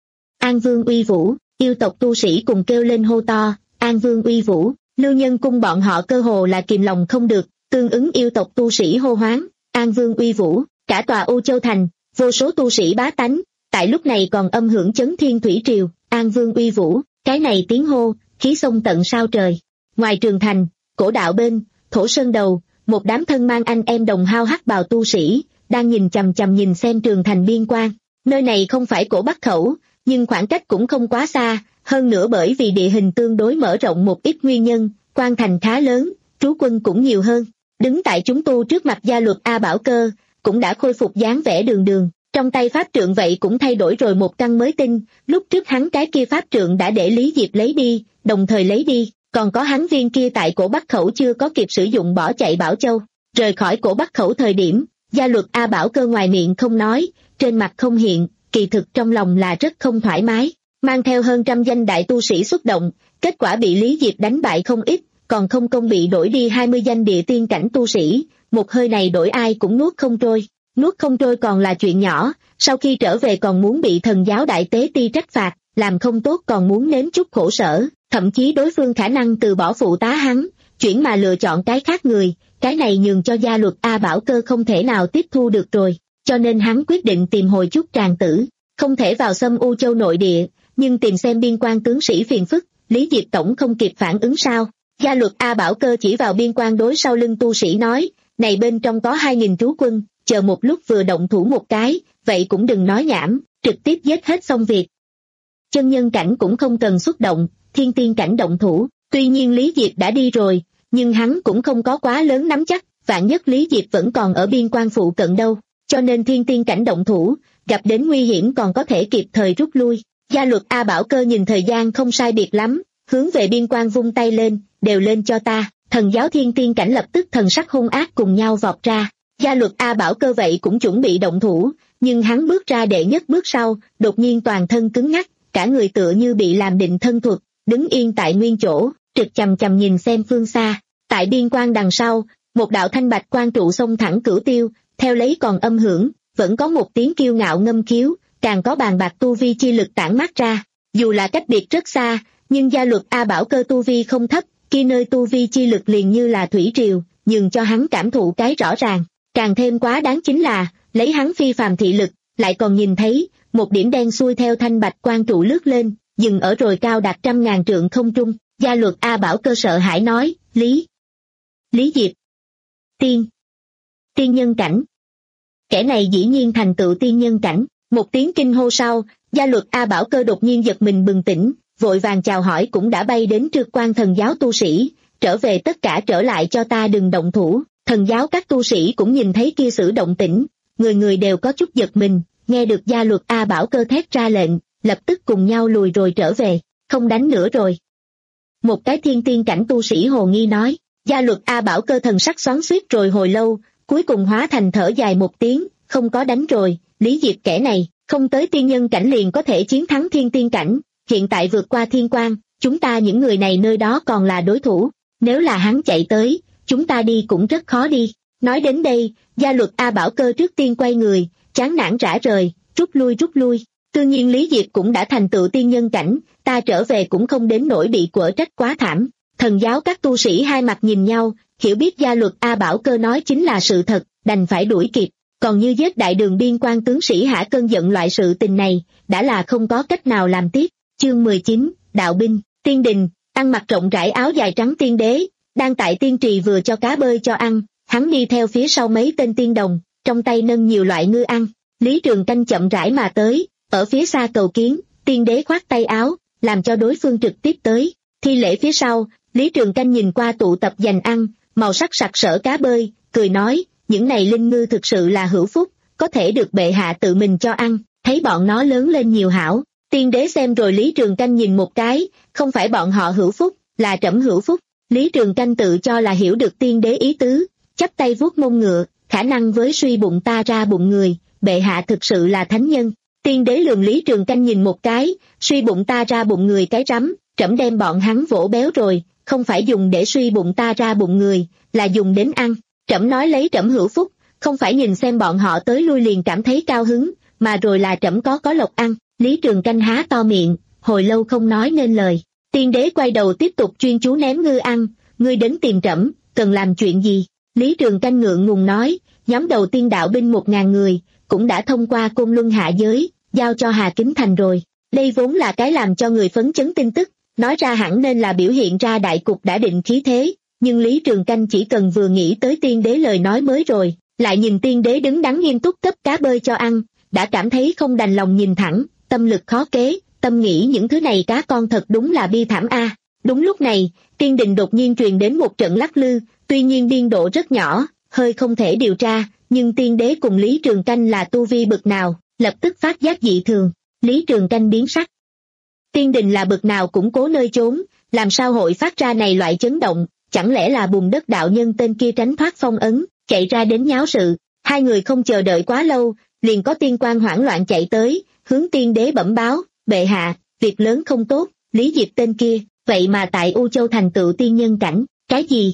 An Vương uy vũ, yêu tộc tu sĩ cùng kêu lên hô to, An Vương uy vũ, Lưu Nhân Cung bọn họ cơ hồ là kìm lòng không được, tương ứng yêu tộc tu sĩ hô hoáng, An Vương uy vũ, cả tòa U Châu Thành, vô số tu sĩ bá tánh, tại lúc này còn âm hưởng chấn thiên thủy triều, An Vương uy vũ, cái này tiếng hô, khí sông tận sao trời. Ngoài trường thành, cổ đạo bên, thổ sơn đầu, một đám thân mang anh em đồng hao hắc bào tu sĩ, đang nhìn chằm chằm nhìn xem trường thành biên quan. Nơi này không phải cổ Bắc khẩu, nhưng khoảng cách cũng không quá xa, hơn nữa bởi vì địa hình tương đối mở rộng một ít nguyên nhân, quan thành khá lớn, trú quân cũng nhiều hơn. Đứng tại chúng tu trước mặt gia luật A Bảo Cơ, cũng đã khôi phục dáng vẻ đường đường, trong tay pháp trượng vậy cũng thay đổi rồi một căn mới tinh, lúc trước hắn cái kia pháp trượng đã để Lý Diệp lấy đi, đồng thời lấy đi, còn có hắn viên kia tại cổ Bắc khẩu chưa có kịp sử dụng bỏ chạy Bảo Châu. Rời khỏi cổ Bắc khẩu thời điểm, gia luật A Bảo Cơ ngoài miệng không nói, trên mặt không hiện, kỳ thực trong lòng là rất không thoải mái, mang theo hơn trăm danh đại tu sĩ xuất động, kết quả bị Lý Diệp đánh bại không ít, còn không công bị đổi đi hai mươi danh địa tiên cảnh tu sĩ, một hơi này đổi ai cũng nuốt không trôi. Nuốt không trôi còn là chuyện nhỏ, sau khi trở về còn muốn bị thần giáo đại tế ti trách phạt, làm không tốt còn muốn nếm chút khổ sở, thậm chí đối phương khả năng từ bỏ phụ tá hắn, chuyển mà lựa chọn cái khác người, cái này nhường cho gia luật A Bảo Cơ không thể nào tiếp thu được rồi, cho nên hắn quyết định tìm hồi chút tràng tử, không thể vào xâm U Châu nội địa, nhưng tìm xem biên quan tướng sĩ phiền phức, Lý Diệp tổng không kịp phản ứng sao. Gia luật A Bảo Cơ chỉ vào biên quan đối sau lưng tu sĩ nói, này bên trong có hai nghìn trú quân, chờ một lúc vừa động thủ một cái, vậy cũng đừng nói nhảm, trực tiếp giết hết xong việc. Chân nhân cảnh cũng không cần xuất động, thiên tiên cảnh động thủ, tuy nhiên Lý Diệp đã đi rồi, nhưng hắn cũng không có quá lớn nắm chắc, vạn nhất Lý Diệp vẫn còn ở biên quan phụ cận đâu, cho nên thiên tiên cảnh động thủ, gặp đến nguy hiểm còn có thể kịp thời rút lui. Gia luật A Bảo Cơ nhìn thời gian không sai biệt lắm, hướng về biên quan vung tay lên, đều lên cho ta, thần giáo thiên tiên cảnh lập tức thần sắc hung ác cùng nhau vọt ra. Gia luật A Bảo Cơ vậy cũng chuẩn bị động thủ, nhưng hắn bước ra đệ nhất bước sau, đột nhiên toàn thân cứng ngắc, cả người tựa như bị làm định thân thuật, đứng yên tại nguyên chỗ, trực chằm chằm nhìn xem phương xa. Tại biên quan đằng sau, một đạo thanh bạch quan trụ xông thẳng cửu tiêu, theo lấy còn âm hưởng, vẫn có một tiếng kiêu ngạo ngâm khiếu, càng có bàn bạc tu vi chi lực tản mát ra. Dù là cách biệt rất xa, nhưng gia luật A Bảo Cơ tu vi không thấp, khi nơi tu vi chi lực liền như là thủy triều, nhường cho hắn cảm thụ cái rõ ràng. Càng thêm quá đáng chính là, lấy hắn phi phàm thị lực, lại còn nhìn thấy, một điểm đen xuôi theo thanh bạch quan trụ lướt lên, dừng ở rồi cao đạt trăm ngàn trượng không trung. Gia luật A Bảo Cơ sợ hãi nói, Lý, Lý Diệp, tiên, tiên nhân cảnh. Kẻ này dĩ nhiên thành tựu tiên nhân cảnh, một tiếng kinh hô sau, gia luật A Bảo Cơ đột nhiên giật mình bừng tỉnh, vội vàng chào hỏi cũng đã bay đến trước quan thần giáo tu sĩ, trở về tất cả trở lại cho ta đừng động thủ. Thần giáo các tu sĩ cũng nhìn thấy kia sử động tĩnh, người người đều có chút giật mình, nghe được gia luật A Bảo Cơ thét ra lệnh, lập tức cùng nhau lùi rồi trở về, không đánh nữa rồi. Một cái thiên tiên cảnh tu sĩ hồ nghi nói, gia luật A Bảo Cơ thần sắc xoắn xuýt rồi hồi lâu, cuối cùng hóa thành thở dài một tiếng, không có đánh rồi, Lý Diệp kẻ này, không tới tiên nhân cảnh liền có thể chiến thắng thiên tiên cảnh, hiện tại vượt qua thiên quan, chúng ta những người này nơi đó còn là đối thủ, nếu là hắn chạy tới, chúng ta đi cũng rất khó đi. Nói đến đây, gia luật A Bảo Cơ trước tiên quay người, chán nản rã rời, rút lui rút lui. Tương nhiên Lý Diệp cũng đã thành tựu tiên nhân cảnh, ta trở về cũng không đến nỗi bị quở trách quá thảm. Thần giáo các tu sĩ hai mặt nhìn nhau, hiểu biết gia luật A Bảo Cơ nói chính là sự thật, đành phải đuổi kịp. Còn như giết đại đường biên quan tướng sĩ hả cơn giận loại sự tình này, đã là không có cách nào làm tiếp. Chương mười chín, Đạo binh, tiên đình, ăn mặc rộng rãi áo dài trắng tiên đế, đang tại tiên trì vừa cho cá bơi cho ăn, hắn đi theo phía sau mấy tên tiên đồng, trong tay nâng nhiều loại ngư ăn. Lý Trường Canh chậm rãi mà tới, ở phía xa cầu kiến, tiên đế khoát tay áo, làm cho đối phương trực tiếp tới. Thi lễ phía sau, Lý Trường Canh nhìn qua tụ tập dành ăn, màu sắc sặc sỡ cá bơi, cười nói, những này linh ngư thực sự là hữu phúc, có thể được bệ hạ tự mình cho ăn, thấy bọn nó lớn lên nhiều hảo. Tiên đế xem rồi Lý Trường Canh nhìn một cái, không phải bọn họ hữu phúc, là trẫm hữu phúc. Lý Trường Canh tự cho là hiểu được tiên đế ý tứ, chắp tay vuốt mông ngựa, khả năng với suy bụng ta ra bụng người, bệ hạ thực sự là thánh nhân. Tiên đế lườm Lý Trường Canh nhìn một cái, suy bụng ta ra bụng người cái rắm, trẫm đem bọn hắn vỗ béo rồi, không phải dùng để suy bụng ta ra bụng người, là dùng đến ăn. Trẫm nói lấy trẫm hữu phúc, không phải nhìn xem bọn họ tới lui liền cảm thấy cao hứng, mà rồi là trẫm có có lộc ăn. Lý Trường Canh há to miệng, hồi lâu không nói nên lời. Tiên đế quay đầu tiếp tục chuyên chú ném ngư ăn, ngươi đến tìm trẫm, cần làm chuyện gì? Lý Trường Canh ngượng ngùng nói, nhóm đầu tiên đạo binh một ngàn người, cũng đã thông qua Côn Luân hạ giới, giao cho Hà Kính Thành rồi. Đây vốn là cái làm cho người phấn chấn tin tức, nói ra hẳn nên là biểu hiện ra đại cục đã định khí thế, nhưng Lý Trường Canh chỉ cần vừa nghĩ tới tiên đế lời nói mới rồi, lại nhìn tiên đế đứng đắn nghiêm túc cấp cá bơi cho ăn, đã cảm thấy không đành lòng nhìn thẳng, tâm lực khó kế, tâm nghĩ những thứ này cá con thật đúng là bi thảm a. À. Đúng lúc này, tiên đình đột nhiên truyền đến một trận lắc lư, tuy nhiên biên độ rất nhỏ, hơi không thể điều tra, nhưng tiên đế cùng Lý Trường Canh là tu vi bực nào, lập tức phát giác dị thường. Lý Trường Canh biến sắc. Tiên đình là bực nào cũng cố nơi trốn, làm sao hội phát ra này loại chấn động, chẳng lẽ là bùn đất đạo nhân tên kia tránh thoát phong ấn, chạy ra đến nháo sự. Hai người không chờ đợi quá lâu, liền có tiên quan hoảng loạn chạy tới, hướng tiên đế bẩm báo, bệ hạ, việc lớn không tốt, Lý Diệp tên kia, vậy mà tại U Châu thành tựu tiên nhân cảnh, cái gì?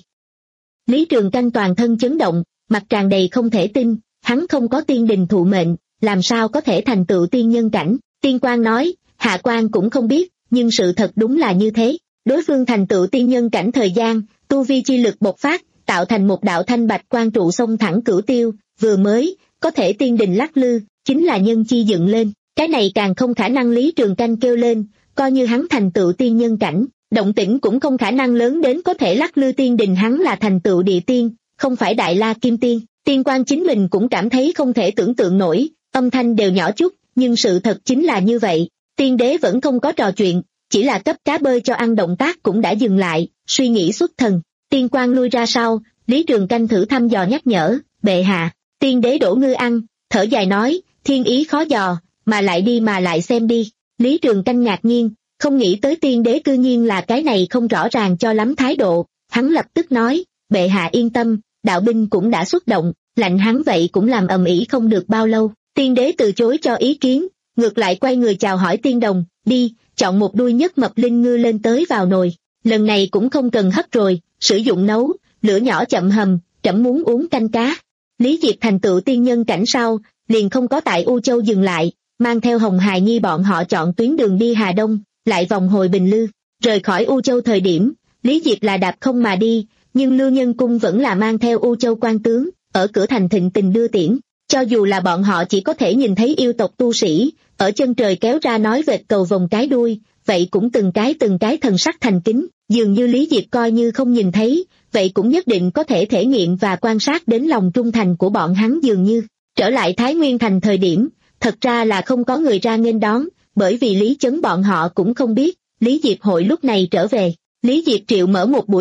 Lý Trường Canh toàn thân chấn động, mặt tràn đầy không thể tin, hắn không có tiên đình thụ mệnh, làm sao có thể thành tựu tiên nhân cảnh? Tiên quan nói, hạ quan cũng không biết, nhưng sự thật đúng là như thế. Đối phương thành tựu tiên nhân cảnh thời gian, tu vi chi lực bộc phát, tạo thành một đạo thanh bạch quan trụ xông thẳng cửu tiêu, vừa mới, có thể tiên đình lắc lư, chính là nhân chi dựng lên. Cái này càng không khả năng. Lý Trường Canh kêu lên, coi như hắn thành tựu tiên nhân cảnh, động tĩnh cũng không khả năng lớn đến có thể lắc lư tiên đình. Hắn là thành tựu địa tiên, không phải đại la kim tiên. Tiên quan chính mình cũng cảm thấy không thể tưởng tượng nổi, âm thanh đều nhỏ chút, nhưng sự thật chính là như vậy. Tiên đế vẫn không có trò chuyện, chỉ là cấp cá bơi cho ăn động tác cũng đã dừng lại, suy nghĩ xuất thần. Tiên quan lui ra sau, Lý Trường Canh thử thăm dò nhắc nhở, bệ hạ. Tiên đế đổ ngư ăn, thở dài nói, thiên ý khó dò, mà lại đi mà lại xem đi. Lý Trường Canh ngạc nhiên, không nghĩ tới tiên đế cư nhiên là cái này không rõ ràng cho lắm thái độ. Hắn lập tức nói, bệ hạ yên tâm, đạo binh cũng đã xuất động, lạnh hắn vậy cũng làm ầm ĩ không được bao lâu. Tiên đế từ chối cho ý kiến, ngược lại quay người chào hỏi tiên đồng, đi, chọn một đuôi nhất mập linh ngư lên tới vào nồi. Lần này cũng không cần hấp rồi, sử dụng nấu, lửa nhỏ chậm hầm, trẫm muốn uống canh cá. Lý Diệp thành tựu tiên nhân cảnh sau, liền không có tại U Châu dừng lại, mang theo Hồng Hài Nhi bọn họ chọn tuyến đường đi Hà Đông, lại vòng hồi Bình Lư. Rời khỏi U Châu thời điểm, Lý Diệp là đạp không mà đi, nhưng Lưu Nhân Cung vẫn là mang theo U Châu quan tướng, ở cửa thành thịnh tình đưa tiễn. Cho dù là bọn họ chỉ có thể nhìn thấy yêu tộc tu sĩ, ở chân trời kéo ra nói vệt cầu vòng cái đuôi, vậy cũng từng cái từng cái thần sắc thành kính, dường như Lý Diệp coi như không nhìn thấy, vậy cũng nhất định có thể thể nghiệm và quan sát đến lòng trung thành của bọn hắn. Dường như, trở lại Thái Nguyên Thành thời điểm, thật ra là không có người ra nghênh đón, bởi vì Lý Chấn bọn họ cũng không biết, Lý Diệp hội lúc này trở về. Lý Diệp triệu mở một buổi họp,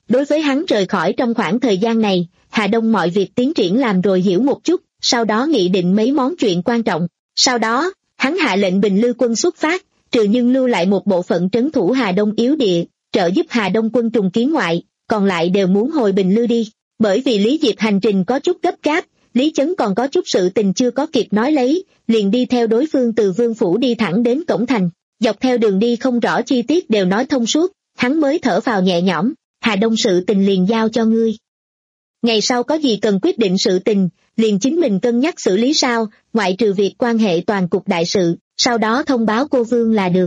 Đối với hắn rời khỏi trong khoảng thời gian này, Hà Đông mọi việc tiến triển làm rồi hiểu một chút, sau đó nghị định mấy món chuyện quan trọng. Sau đó, hắn hạ lệnh Bình Lư quân xuất phát, trừ nhưng lưu lại một bộ phận trấn thủ Hà Đông yếu địa, trợ giúp Hà Đông quân trùng kiến ngoại, còn lại đều muốn hồi Bình Lư đi. Bởi vì Lý Diệp hành trình có chút gấp gáp, Lý Chấn còn có chút sự tình chưa có kịp nói lấy, liền đi theo đối phương từ Vương Phủ đi thẳng đến cổng thành. Dọc theo đường đi không rõ chi tiết đều nói thông suốt, hắn mới thở phào nhẹ nhõm, Hà Đông sự tình liền giao cho ngươi. Ngày sau có gì cần quyết định sự tình, liền chính mình cân nhắc xử lý sao, ngoại trừ việc quan hệ toàn cục đại sự, sau đó thông báo cô Vương là được.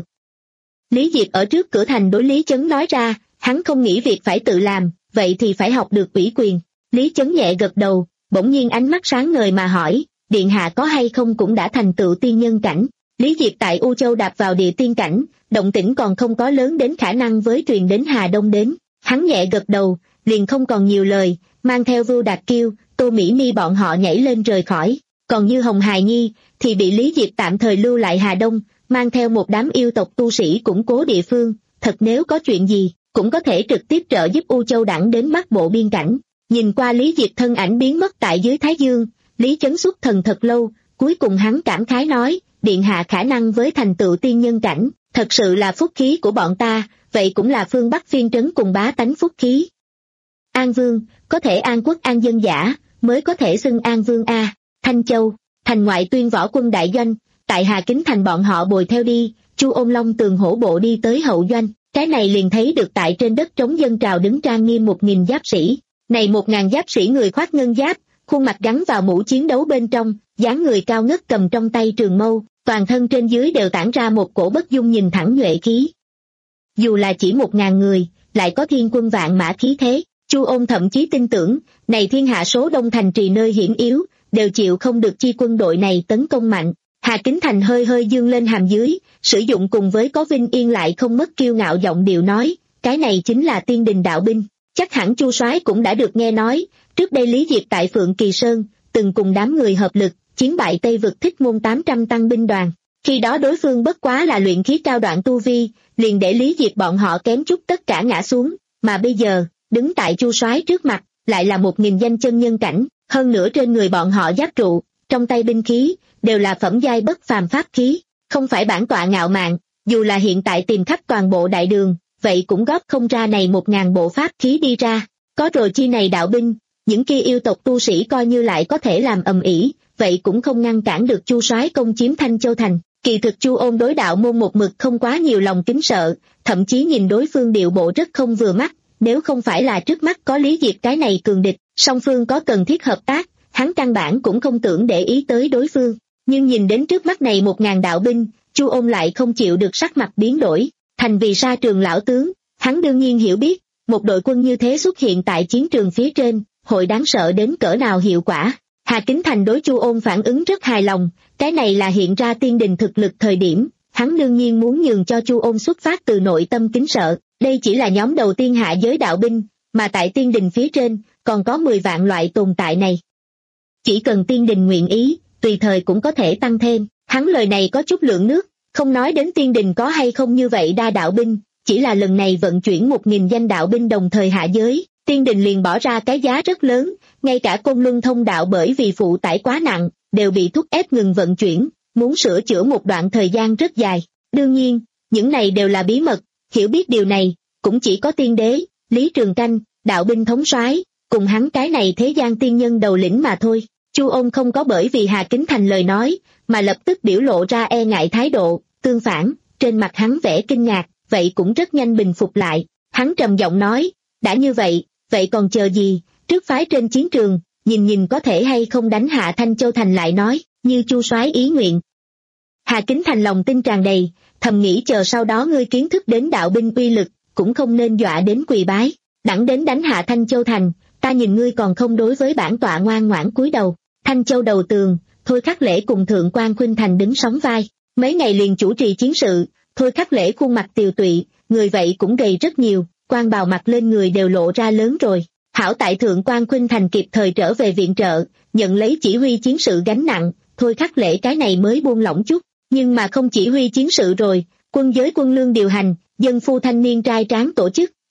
Lý Diệp ở trước cửa thành đối Lý Chấn nói ra, hắn không nghĩ việc phải tự làm, vậy thì phải học được ủy quyền. Lý Chấn nhẹ gật đầu, bỗng nhiên ánh mắt sáng ngời mà hỏi, điện hạ có hay không cũng đã thành tựu tiên nhân cảnh. Lý Diệp tại U Châu đạp vào địa tiên cảnh, động tĩnh còn không có lớn đến khả năng với truyền đến Hà Đông đến. Hắn nhẹ gật đầu, liền không còn nhiều lời, mang theo Vưu Đạt Kiêu, Tô Mỹ Mi bọn họ nhảy lên rời khỏi. Còn như Hồng Hài Nhi, thì bị Lý Diệp tạm thời lưu lại Hà Đông, mang theo một đám yêu tộc tu sĩ củng cố địa phương, thật nếu có chuyện gì, cũng có thể trực tiếp trợ giúp U Châu đẳng đến Bắc Bộ biên cảnh. Nhìn qua Lý Diệp thân ảnh biến mất tại dưới Thái Dương, Lý Chấn xuất thần thật lâu, cuối cùng hắn cảm khái nói, điện hạ khả năng với thành tựu tiên nhân cảnh, thật sự là phúc khí của bọn ta, vậy cũng là phương Bắc phiên trấn cùng bá tánh phúc khí. An Vương, có thể an quốc an dân giả, mới có thể xưng An Vương A. Thanh Châu, thành ngoại tuyên võ quân đại doanh, tại Hà Kính thành bọn họ bồi theo đi, Chu Ôn Long tường hổ bộ đi tới hậu doanh, cái này liền thấy được tại trên đất trống dân trào đứng trang nghiêm một nghìn giáp sĩ. Này một ngàn giáp sĩ người khoác ngân giáp, khuôn mặt gắn vào mũ chiến đấu bên trong, dáng người cao ngất cầm trong tay trường mâu, toàn thân trên dưới đều tản ra một cổ bất dung nhìn thẳng nhuệ khí. Dù là chỉ một ngàn người, lại có thiên quân vạn mã khí thế, Chu Ôn thậm chí tin tưởng, này thiên hạ số đông thành trì nơi hiểm yếu, đều chịu không được chi quân đội này tấn công mạnh. Hà Kính Thành hơi hơi dương lên hàm dưới, sử dụng cùng với có vinh yên lại không mất kiêu ngạo giọng điệu nói, cái này chính là tiên đình đạo binh. Chắc hẳn Chu soái cũng đã được nghe nói, trước đây Lý Diệp tại Phượng Kỳ Sơn, từng cùng đám người hợp lực, chiến bại Tây vực Thích Môn tám trăm tăng binh đoàn. Khi đó đối phương bất quá là luyện khí cao đoạn tu vi, liền để Lý Diệp bọn họ kém chút tất cả ngã xuống, mà bây giờ, đứng tại Chu soái trước mặt, lại là một nghìn danh chân nhân cảnh, hơn nữa trên người bọn họ giáp trụ, trong tay binh khí, đều là phẩm giai bất phàm pháp khí, không phải bản tọa ngạo mạn, dù là hiện tại tìm khắp toàn bộ đại đường, vậy cũng góp không ra này một ngàn bộ pháp khí đi ra, có rồi chi này đạo binh, những kia yêu tộc tu sĩ coi như lại có thể làm ầm ĩ, vậy cũng không ngăn cản được Chu soái công chiếm Thanh Châu thành. Kỳ thực Chu Ôn đối đạo môn một mực không quá nhiều lòng kính sợ, thậm chí nhìn đối phương điệu bộ rất không vừa mắt, nếu không phải là trước mắt có Lý Diệp cái này cường địch, song phương có cần thiết hợp tác, hắn căn bản cũng không tưởng để ý tới đối phương. Nhưng nhìn đến trước mắt này một ngàn đạo binh, Chu Ôn lại không chịu được sắc mặt biến đổi. Thành vì sa trường lão tướng, hắn đương nhiên hiểu biết, một đội quân như thế xuất hiện tại chiến trường phía trên, hội đáng sợ đến cỡ nào hiệu quả. Hà Kính Thành đối Chu Ôn phản ứng rất hài lòng, cái này là hiện ra tiên đình thực lực thời điểm, hắn đương nhiên muốn nhường cho Chu Ôn xuất phát từ nội tâm kính sợ, đây chỉ là nhóm đầu tiên hạ giới đạo binh, mà tại tiên đình phía trên, còn có mười vạn loại tồn tại này. Chỉ cần tiên đình nguyện ý, tùy thời cũng có thể tăng thêm, hắn lời này có chút lượng nước. Không nói đến tiên đình có hay không như vậy đa đạo binh, chỉ là lần này vận chuyển một nghìn danh đạo binh đồng thời hạ giới, tiên đình liền bỏ ra cái giá rất lớn, ngay cả Côn Luân thông đạo bởi vì phụ tải quá nặng, đều bị thúc ép ngừng vận chuyển, muốn sửa chữa một đoạn thời gian rất dài. Đương nhiên, những này đều là bí mật, hiểu biết điều này, cũng chỉ có tiên đế, Lý Trường Canh, đạo binh thống soái, cùng hắn cái này thế gian tiên nhân đầu lĩnh mà thôi. Chu Ôn không có bởi vì Hà Kính Thành lời nói, mà lập tức biểu lộ ra e ngại thái độ. Tương phản, trên mặt hắn vẻ kinh ngạc, vậy cũng rất nhanh bình phục lại. Hắn trầm giọng nói, đã như vậy, vậy còn chờ gì, trước phái trên chiến trường, nhìn nhìn có thể hay không đánh hạ Thanh Châu thành lại nói, như Chu soái ý nguyện. Hà Kính Thành lòng tin tràn đầy, thầm nghĩ chờ sau đó ngươi kiến thức đến đạo binh uy lực, cũng không nên dọa đến quỳ bái, đặng đến đánh hạ Thanh Châu thành, ta nhìn ngươi còn không đối với bản tọa ngoan ngoãn cúi đầu. Thanh Châu đầu tường, Thôi Khắc Lễ cùng Thượng quan Khuynh Thành đứng sóng vai. Mấy ngày liền chủ trì chiến sự, Thôi Khắc Lễ khuôn mặt tiều tụy, người vậy cũng gầy rất nhiều, quan bào mặt lên người đều lộ ra lớn rồi. Hảo tại Thượng quan Khuynh Thành kịp thời trở về viện trợ, nhận lấy chỉ huy chiến sự gánh nặng, Thôi Khắc Lễ cái này mới buông lỏng chút, nhưng mà không chỉ huy chiến sự rồi, quân giới quân lương điều hành, dân phu thanh niên trai tráng tổ chức,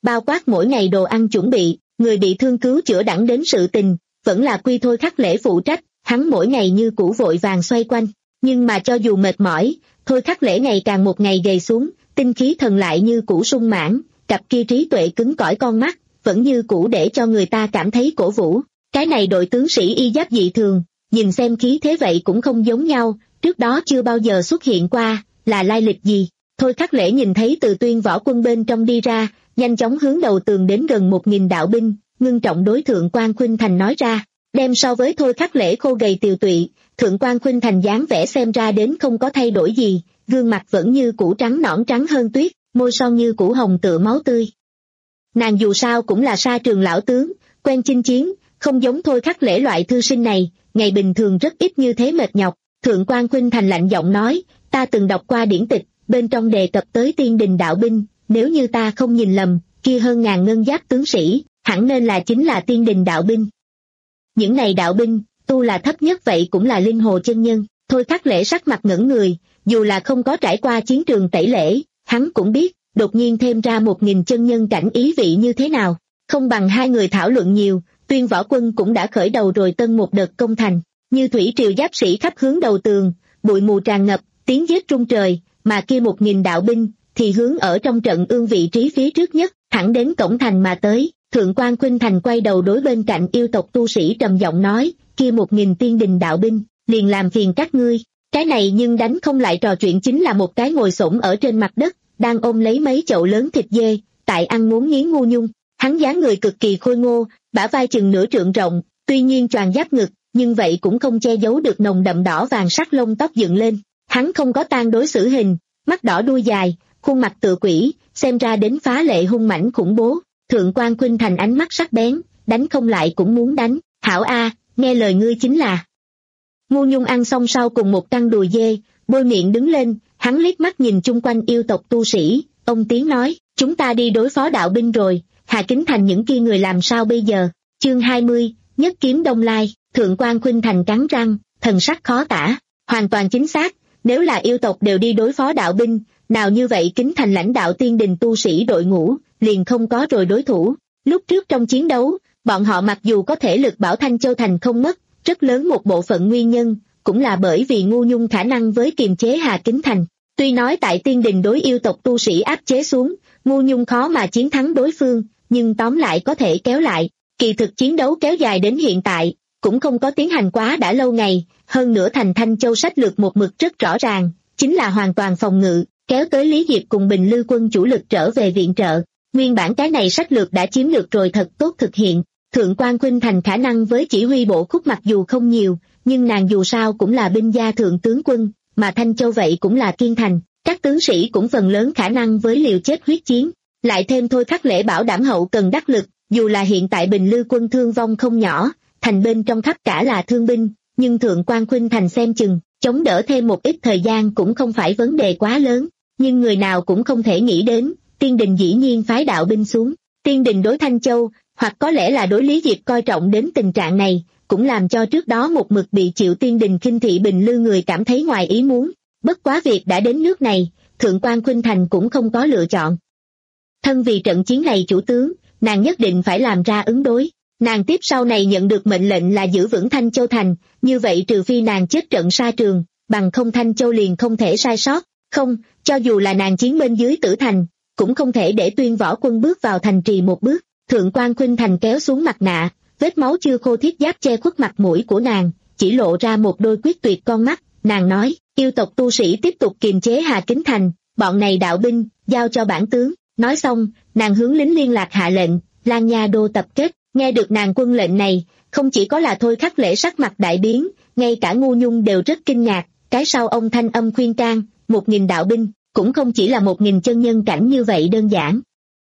bao quát mỗi ngày đồ ăn chuẩn bị, người bị thương cứu chữa đẳng đến sự tình, vẫn là quy Thôi Khắc Lễ phụ trách, hắn mỗi ngày như cũ vội vàng xoay quanh, nhưng mà cho dù mệt mỏi, Thôi Khắc Lễ ngày càng một ngày gầy xuống, tinh khí thần lại như cũ sung mãn, cặp kia trí tuệ cứng cỏi con mắt, vẫn như cũ để cho người ta cảm thấy cổ vũ. Cái này đội tướng sĩ y giáp dị thường, nhìn xem khí thế vậy cũng không giống nhau, trước đó chưa bao giờ xuất hiện qua, là lai lịch gì? Thôi Khắc Lễ nhìn thấy từ Tuyên võ quân bên trong đi ra, nhanh chóng hướng đầu tường đến gần một nghìn đạo binh, ngưng trọng đối Thượng quan Khuynh Thành nói ra, đem so với Thôi Khắc Lễ khô gầy tiều tụy, Thượng quan Khuynh Thành dáng vẻ xem ra đến không có thay đổi gì, gương mặt vẫn như cũ trắng nõn trắng hơn tuyết, môi son như cũ hồng tựa máu tươi. Nàng dù sao cũng là sa trường lão tướng, quen chinh chiến, không giống Thôi Khắc Lễ loại thư sinh này, ngày bình thường rất ít như thế mệt nhọc. Thượng quan Khuynh Thành lạnh giọng nói, ta từng đọc qua điển tịch, bên trong đề cập tới tiên đình đạo binh, nếu như ta không nhìn lầm, kia hơn ngàn ngân giáp tướng sĩ, hẳn nên là chính là tiên đình đạo binh. Những này đạo binh, tu là thấp nhất vậy cũng là linh hồ chân nhân. Thôi Khắc Lễ sắc mặt ngẩn người, dù là không có trải qua chiến trường tẩy lễ, hắn cũng biết, đột nhiên thêm ra một nghìn chân nhân cảnh ý vị như thế nào, không bằng hai người thảo luận nhiều. Tuyên võ quân cũng đã khởi đầu rồi tân một đợt công thành, như thủy triều giáp sĩ khắp hướng đầu tường, bụi mù tràn ngập, tiếng giết rung trời, mà kia một nghìn đạo binh thì hướng ở trong trận ương vị trí phía trước nhất, thẳng đến cổng thành mà tới. Thượng quan Khuynh Thành quay đầu đối bên cạnh yêu tộc tu sĩ trầm giọng nói, kia một nghìn tiên đình đạo binh, liền làm phiền các ngươi. Cái này nhưng đánh không lại trò chuyện chính là một cái ngồi xổm ở trên mặt đất, đang ôm lấy mấy chậu lớn thịt dê, tại ăn muốn nghiến Ngu Nhung. Hắn dáng người cực kỳ khôi ngô, bả vai chừng nửa trượng rộng, tuy nhiên choàng giáp ngực, nhưng vậy cũng không che giấu được nồng đậm đỏ vàng sắc lông tóc dựng lên. Hắn không có tang đối xử hình, mắt đỏ đuôi dài, khuôn mặt tựa quỷ, xem ra đến phá lệ hung mãnh khủng bố. Thượng quan Khuynh Thành ánh mắt sắc bén, đánh không lại cũng muốn đánh. Hảo a, nghe lời ngươi chính là. Ngu Nhung ăn xong sau cùng một căn đùi dê, bôi miệng đứng lên, hắn liếc mắt nhìn chung quanh yêu tộc tu sĩ, ông tiếng nói, chúng ta đi đối phó đạo binh rồi. Hà Kính Thành những kia người làm sao bây giờ? Chương hai mươi, nhất kiếm đông lai. Thượng quan Khuynh Thành cắn răng, thần sắc khó tả. Hoàn toàn chính xác, nếu là yêu tộc đều đi đối phó đạo binh, nào như vậy Kính Thành lãnh đạo tiên đình tu sĩ đội ngũ, liền không có rồi đối thủ. Lúc trước trong chiến đấu, bọn họ mặc dù có thể lực bảo Thanh Châu Thành không mất, rất lớn một bộ phận nguyên nhân, cũng là bởi vì Ngu Nhung khả năng với kiềm chế Hà Kính Thành. Tuy nói tại tiên đình đối yêu tộc tu sĩ áp chế xuống, Ngu Nhung khó mà chiến thắng đối phương, nhưng tóm lại có thể kéo lại. Kỳ thực chiến đấu kéo dài đến hiện tại, cũng không có tiến hành quá đã lâu ngày, hơn nữa thành Thanh Châu sách lược một mực rất rõ ràng, chính là hoàn toàn phòng ngự, kéo tới Lý Diệp cùng Bình Lư quân chủ lực trở về viện trợ. Nguyên bản cái này sách lược đã chiếm được rồi thật tốt thực hiện. Thượng quan Khuynh Thành khả năng với chỉ huy bộ khúc mặc dù không nhiều, nhưng nàng dù sao cũng là binh gia thượng tướng quân, mà Thanh Châu vậy cũng là kiên thành, các tướng sĩ cũng phần lớn khả năng với liều chết huyết chiến. Lại thêm Thôi Khắc Lễ bảo đảm hậu cần đắc lực, dù là hiện tại Bình Lư quân thương vong không nhỏ, thành bên trong khắp cả là thương binh, nhưng Thượng quan Khuynh Thành xem chừng, chống đỡ thêm một ít thời gian cũng không phải vấn đề quá lớn. Nhưng người nào cũng không thể nghĩ đến, tiên đình dĩ nhiên phái đạo binh xuống. Tiên đình đối Thanh Châu, hoặc có lẽ là đối Lý Diệp coi trọng đến tình trạng này, cũng làm cho trước đó một mực bị chịu tiên đình khinh thị Bình Lư người cảm thấy ngoài ý muốn. Bất quá việc đã đến nước này, Thượng quan Khuynh Thành cũng không có lựa chọn. Thân vì trận chiến này chủ tướng, nàng nhất định phải làm ra ứng đối. Nàng tiếp sau này nhận được mệnh lệnh là giữ vững Thanh Châu Thành, như vậy trừ phi nàng chết trận sa trường, bằng không Thanh Châu liền không thể sai sót. Không, cho dù là nàng chiến bên dưới Tử Thành, cũng không thể để Tuyên võ quân bước vào thành trì một bước. Thượng quan Khuynh Thành kéo xuống mặt nạ, vết máu chưa khô thiết giáp che khuất mặt mũi của nàng, chỉ lộ ra một đôi quyết tuyệt con mắt. Nàng nói, yêu tộc tu sĩ tiếp tục kiềm chế Hà Kính Thành, bọn này đạo binh, giao cho bản tướng. Nói xong, nàng hướng lính liên lạc hạ lệnh, Lan Nha Đô tập kết. Nghe được nàng quân lệnh này, không chỉ có là Thôi Khắc Lễ sắc mặt đại biến, ngay cả Ngu Nhung đều rất kinh ngạc. Cái sau ông thanh âm khuyên can, một nghìn đạo binh, cũng không chỉ là một nghìn chân nhân cảnh như vậy đơn giản.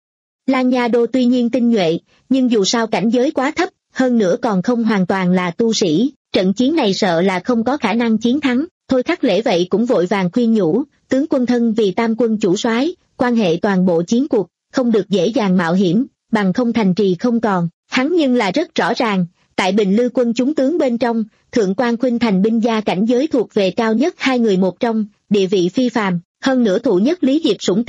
Lan Nha Đô tuy nhiên tinh nhuệ, nhưng dù sao cảnh giới quá thấp, hơn nữa còn không hoàn toàn là tu sĩ, trận chiến này sợ là không có khả năng chiến thắng. Thôi Khắc Lễ vậy cũng vội vàng khuyên nhủ, tướng quân thân vì tam quân chủ soái, quan hệ toàn bộ chiến cuộc, không được dễ dàng mạo hiểm, bằng không thành trì không còn. Hắn nhưng là rất rõ ràng, tại Bình Lư quân chúng tướng bên trong, Thượng quan Khuynh Thành binh gia cảnh giới thuộc về cao nhất hai người một trong, địa vị phi phàm, hơn nữa thụ nhất Lý Diệp sủng tinh,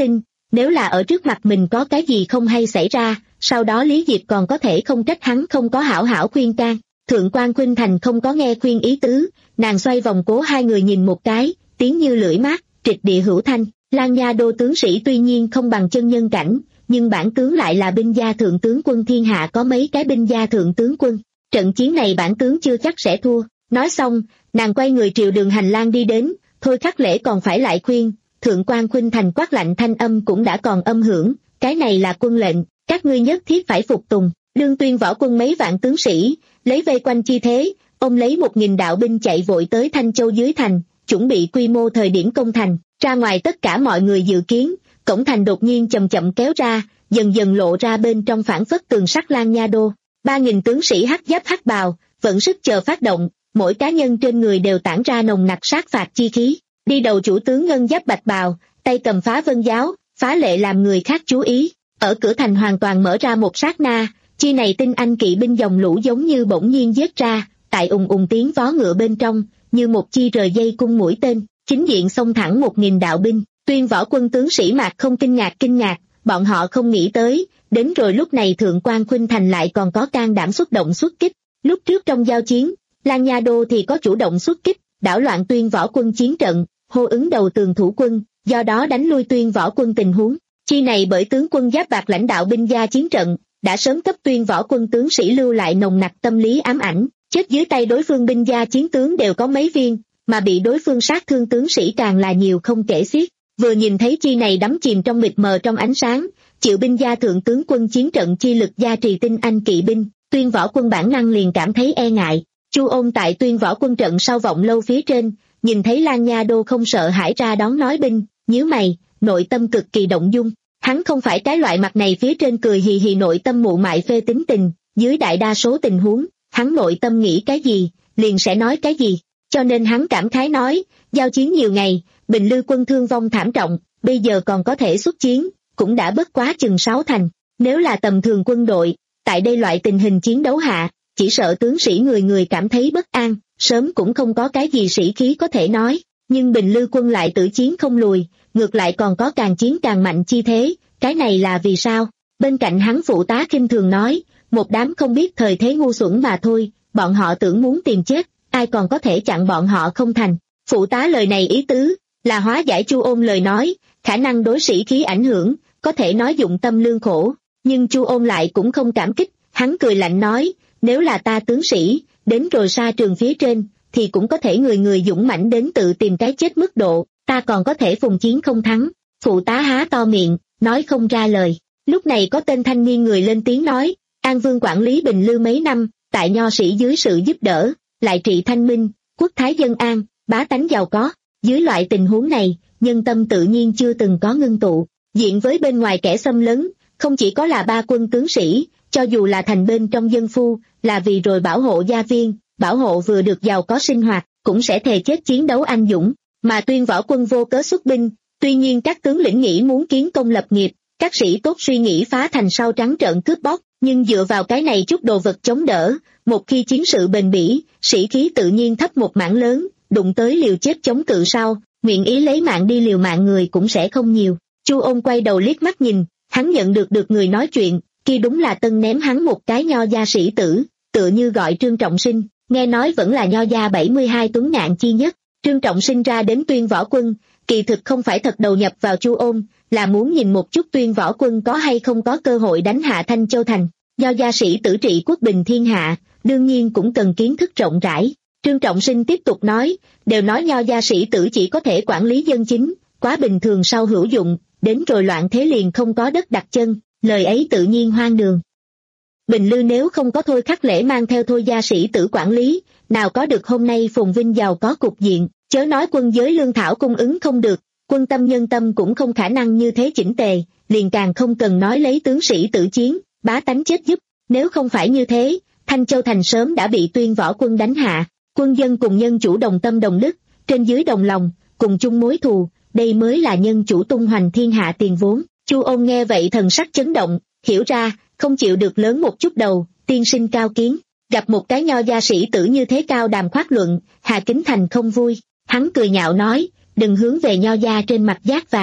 nếu là ở trước mặt mình có cái gì không hay xảy ra, sau đó Lý Diệp còn có thể không trách hắn không có hảo hảo khuyên can. Thượng quan Khuynh Thành không có nghe khuyên ý tứ, nàng xoay vòng cố hai người nhìn một cái, tiếng như lưỡi mát, trịch địa hữu thanh. Lang Nha Đô tướng sĩ tuy nhiên không bằng chân nhân cảnh, nhưng bản tướng lại là binh gia thượng tướng quân, thiên hạ có mấy cái binh gia thượng tướng quân. Trận chiến này bản tướng chưa chắc sẽ thua. Nói xong, nàng quay người triều đường hành lang đi đến, thôi Khắc Lễ còn phải lại khuyên. Thượng quan Khuynh Thành quát lạnh thanh âm cũng đã còn âm hưởng, cái này là quân lệnh, các ngươi nhất thiết phải phục tùng. Lương Tuyên võ quân mấy vạn tướng sĩ, lấy vây quanh chi thế, ông lấy một nghìn đạo binh chạy vội tới Thanh Châu dưới thành, chuẩn bị quy mô thời điểm công thành. Ra ngoài tất cả mọi người dự kiến, cổng thành đột nhiên chậm chậm kéo ra, dần dần lộ ra bên trong phảng phất tường sắt Lang Nha Đô. Ba nghìn tướng sĩ hắc giáp hắc bào, vận sức chờ phát động, mỗi cá nhân trên người đều tản ra nồng nặc sát phạt chi khí. Đi đầu chủ tướng ngân giáp bạch bào, tay cầm phá vân giáo, phá lệ làm người khác chú ý. Ở cửa thành hoàn toàn mở ra một sát na, chi này tinh anh kỵ binh dòng lũ giống như bỗng nhiên giết ra, tại ùng ùng tiếng vó ngựa bên trong, như một chi rời dây cung mũi tên, chính diện xông thẳng một nghìn đạo binh. Tuyên võ quân tướng sĩ mạc không kinh ngạc kinh ngạc, bọn họ không nghĩ tới, đến rồi lúc này Thượng quan Khuynh Thành lại còn có can đảm xuất động xuất kích. Lúc trước trong giao chiến, Lang Nha Đô thì có chủ động xuất kích, đảo loạn Tuyên võ quân chiến trận, hô ứng đầu tường thủ quân, do đó đánh lui Tuyên võ quân tình huống. Chi này bởi tướng quân Giáp Bạc lãnh đạo binh gia chiến trận, đã sớm cấp Tuyên võ quân tướng sĩ lưu lại nồng nặc tâm lý ám ảnh, chết dưới tay đối phương binh gia chiến tướng đều có mấy viên, mà bị đối phương sát thương tướng sĩ càng là nhiều không kể xiết. Vừa nhìn thấy chi này đắm chìm trong mịt mờ trong ánh sáng, chịu binh gia thượng tướng quân chiến trận chi lực gia trì tinh anh kỵ binh, Tuyên võ quân bản năng liền cảm thấy e ngại. Chu Ôn tại Tuyên võ quân trận sau vọng lâu phía trên, nhìn thấy Lang Nha Đô không sợ hãi ra đón nói binh, nhíu mày, nội tâm cực kỳ động dung. Hắn không phải cái loại mặt này phía trên cười hì hì nội tâm mụ mại phê tính tình, dưới đại đa số tình huống, hắn nội tâm nghĩ cái gì, liền sẽ nói cái gì. Cho nên hắn cảm khái nói, giao chiến nhiều ngày, Bình Lư quân thương vong thảm trọng, bây giờ còn có thể xuất chiến, cũng đã bất quá chừng sáu thành. Nếu là tầm thường quân đội, tại đây loại tình hình chiến đấu hạ, chỉ sợ tướng sĩ người người cảm thấy bất an, sớm cũng không có cái gì sĩ khí có thể nói. Nhưng Bình Lư quân lại tử chiến không lùi, ngược lại còn có càng chiến càng mạnh chi thế, cái này là vì sao? Bên cạnh hắn phụ tá khinh thường nói, một đám không biết thời thế ngu xuẩn mà thôi, bọn họ tưởng muốn tìm chết, ai còn có thể chặn bọn họ không thành. Phụ tá lời này ý tứ, là hóa giải Chu Ôn lời nói, khả năng đối sĩ khí ảnh hưởng, có thể nói dụng tâm lương khổ, nhưng Chu Ôn lại cũng không cảm kích, hắn cười lạnh nói, nếu là ta tướng sĩ, đến rồi xa trường phía trên, thì cũng có thể người người dũng mãnh đến tự tìm cái chết mức độ, ta còn có thể phùng chiến không thắng. Phụ tá há to miệng, nói không ra lời. Lúc này có tên thanh niên người lên tiếng nói, An Vương quản lý Bình Lư mấy năm, tại nho sĩ dưới sự giúp đỡ, lại trị thanh minh, quốc thái dân an, bá tánh giàu có. Dưới loại tình huống này, nhân tâm tự nhiên chưa từng có ngưng tụ, diện với bên ngoài kẻ xâm lấn, không chỉ có là ba quân tướng sĩ, cho dù là thành bên trong dân phu, là vì rồi bảo hộ gia viên, bảo hộ vừa được giàu có sinh hoạt, cũng sẽ thề chết chiến đấu anh dũng. Mà Tuyên võ quân vô cớ xuất binh, tuy nhiên các tướng lĩnh nghĩ muốn kiến công lập nghiệp, các sĩ tốt suy nghĩ phá thành sau trắng trợn cướp bóc, nhưng dựa vào cái này chút đồ vật chống đỡ, một khi chiến sự bền bỉ, sĩ khí tự nhiên thấp một mảng lớn, đụng tới liều chết chống cự sau, nguyện ý lấy mạng đi liều mạng người cũng sẽ không nhiều. Chu Ôn quay đầu liếc mắt nhìn, hắn nhận được được người nói chuyện, kia đúng là tân ném hắn một cái nho gia sĩ tử, tựa như gọi Trương Trọng Sinh, nghe nói vẫn là nho gia bảy mươi hai tuấn ngạn chi nhất. Trương Trọng Sinh ra đến Tuyên võ quân, kỳ thực không phải thật đầu nhập vào Chu Ôn, là muốn nhìn một chút Tuyên võ quân có hay không có cơ hội đánh hạ Thanh Châu thành. Nho gia sĩ tử trị quốc bình thiên hạ, đương nhiên cũng cần kiến thức rộng rãi. Trương Trọng Sinh tiếp tục nói, đều nói nho gia sĩ tử chỉ có thể quản lý dân chính, quá bình thường sau hữu dụng, đến rồi loạn thế liền không có đất đặt chân, lời ấy tự nhiên hoang đường. Bình Lư nếu không có Thôi Khắc Lễ mang theo Thôi gia sĩ tử quản lý, nào có được hôm nay phồn vinh giàu có cục diện, chớ nói quân giới lương thảo cung ứng không được, quân tâm nhân tâm cũng không khả năng như thế chỉnh tề, liền càng không cần nói lấy tướng sĩ tử chiến, bá tánh chết giúp. Nếu không phải như thế, Thanh Châu thành sớm đã bị Tuyên võ quân đánh hạ. Quân dân cùng nhân chủ đồng tâm đồng đức, trên dưới đồng lòng, cùng chung mối thù, đây mới là nhân chủ tung hoành thiên hạ tiền vốn. Chu Ôn nghe vậy thần sắc chấn động, hiểu ra, không chịu được lớn một chút đầu, tiên sinh cao kiến, gặp một cái nho gia sĩ tử như thế cao đàm khoát luận, Hà Kính Thành không vui, hắn cười nhạo nói, đừng hướng về nho gia trên mặt giác vàng,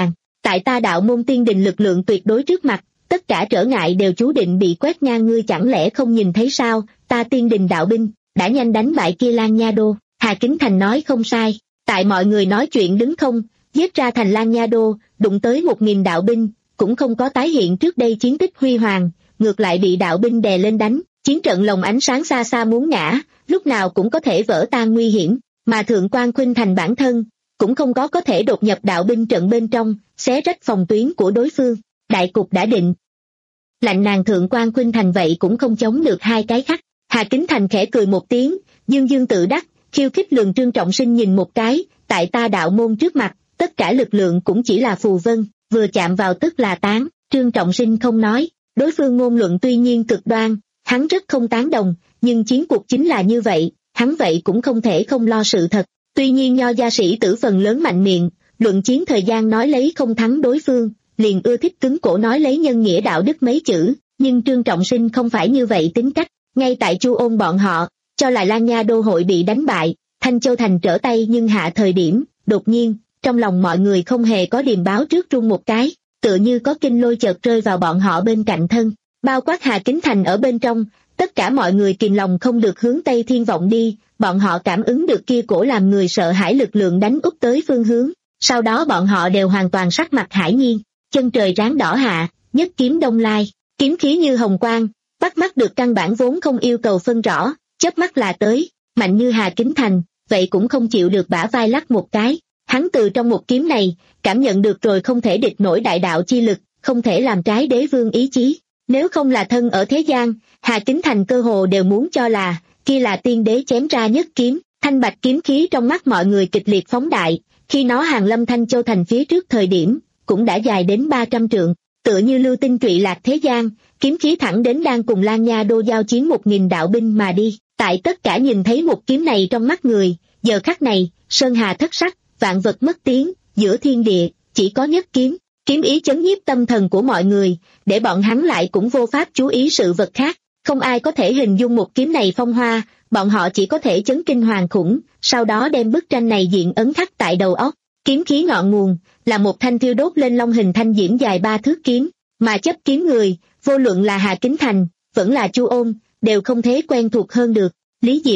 Tại ta đạo môn tiên đình lực lượng tuyệt đối trước mặt, tất cả trở ngại đều chú định bị quét ngang, ngươi chẳng lẽ không nhìn thấy sao, ta tiên đình đạo binh, đã nhanh đánh bại kia Lan Nha Đô. Hà Kính Thành nói không sai, tại mọi người nói chuyện đứng không, giết ra thành Lan Nha Đô, đụng tới một nghìn đạo binh, cũng không có tái hiện trước đây chiến tích huy hoàng, ngược lại bị đạo binh đè lên đánh, chiến trận lồng ánh sáng xa xa muốn ngã, lúc nào cũng có thể vỡ tan nguy hiểm, mà Thượng Quan Khuynh Thành bản thân, cũng không có có thể đột nhập đạo binh trận bên trong, xé rách phòng tuyến của đối phương, đại cục đã định. Lạnh nàng Thượng Quan Khuynh Thành vậy cũng không chống được hai cái khắc. Hà Kính Thành khẽ cười một tiếng, dương dương tự đắc, khiêu khích lường Trương Trọng Sinh nhìn một cái, tại ta đạo môn trước mặt, tất cả lực lượng cũng chỉ là phù vân, vừa chạm vào tức là tán. Trương Trọng Sinh không nói, đối phương ngôn luận tuy nhiên cực đoan, hắn rất không tán đồng, nhưng chiến cuộc chính là như vậy, hắn vậy cũng không thể không lo sự thật. Tuy nhiên nho gia sĩ tử phần lớn mạnh miệng, luận chiến thời gian nói lấy không thắng đối phương, liền ưa thích cứng cổ nói lấy nhân nghĩa đạo đức mấy chữ, nhưng Trương Trọng Sinh không phải như vậy tính cách. Ngay tại Chu Ôn bọn họ, cho lại Lan Nha Đô hội bị đánh bại, Thanh Châu Thành trở tay nhưng hạ thời điểm, đột nhiên, trong lòng mọi người không hề có điềm báo trước rung một cái, tựa như có kinh lôi chợt rơi vào bọn họ bên cạnh thân, bao quát Hà Kính Thành ở bên trong, tất cả mọi người kìm lòng không được hướng Tây Thiên vọng đi, bọn họ cảm ứng được kia cổ làm người sợ hãi lực lượng đánh úp tới phương hướng, sau đó bọn họ đều hoàn toàn sắc mặt hải nhiên, chân trời ráng đỏ hạ, nhất kiếm đông lai, kiếm khí như hồng quang, bắt mắt được căn bản vốn không yêu cầu phân rõ, chớp mắt là tới, mạnh như Hà Kính Thành, vậy cũng không chịu được bả vai lắc một cái, hắn từ trong một kiếm này, cảm nhận được rồi không thể địch nổi đại đạo chi lực, không thể làm trái đế vương ý chí, nếu không là thân ở thế gian, Hà Kính Thành cơ hồ đều muốn cho là, kia là tiên đế chém ra nhất kiếm, thanh bạch kiếm khí trong mắt mọi người kịch liệt phóng đại, khi nó hàng lâm Thanh Châu Thành phía trước thời điểm, cũng đã dài đến ba trăm trượng, tựa như lưu tinh trụy lạc thế gian, kiếm khí thẳng đến đang cùng Lan Nha Đô giao chiến một nghìn đạo binh mà đi, tại tất cả nhìn thấy một kiếm này trong mắt người, giờ khắc này, sơn hà thất sắc, vạn vật mất tiếng, giữa thiên địa, chỉ có nhất kiếm, kiếm ý chấn nhiếp tâm thần của mọi người, để bọn hắn lại cũng vô pháp chú ý sự vật khác, không ai có thể hình dung một kiếm này phong hoa, bọn họ chỉ có thể chấn kinh hoàng khủng, sau đó đem bức tranh này diện ấn khắc tại đầu óc. Kiếm khí ngọn nguồn, là một thanh thiêu đốt lên long hình thanh diễm dài ba thước kiếm, mà chấp kiếm người, vô luận là Hà Kính Thành, vẫn là Chu Ôn, đều không thể quen thuộc hơn được, Lý Diệp.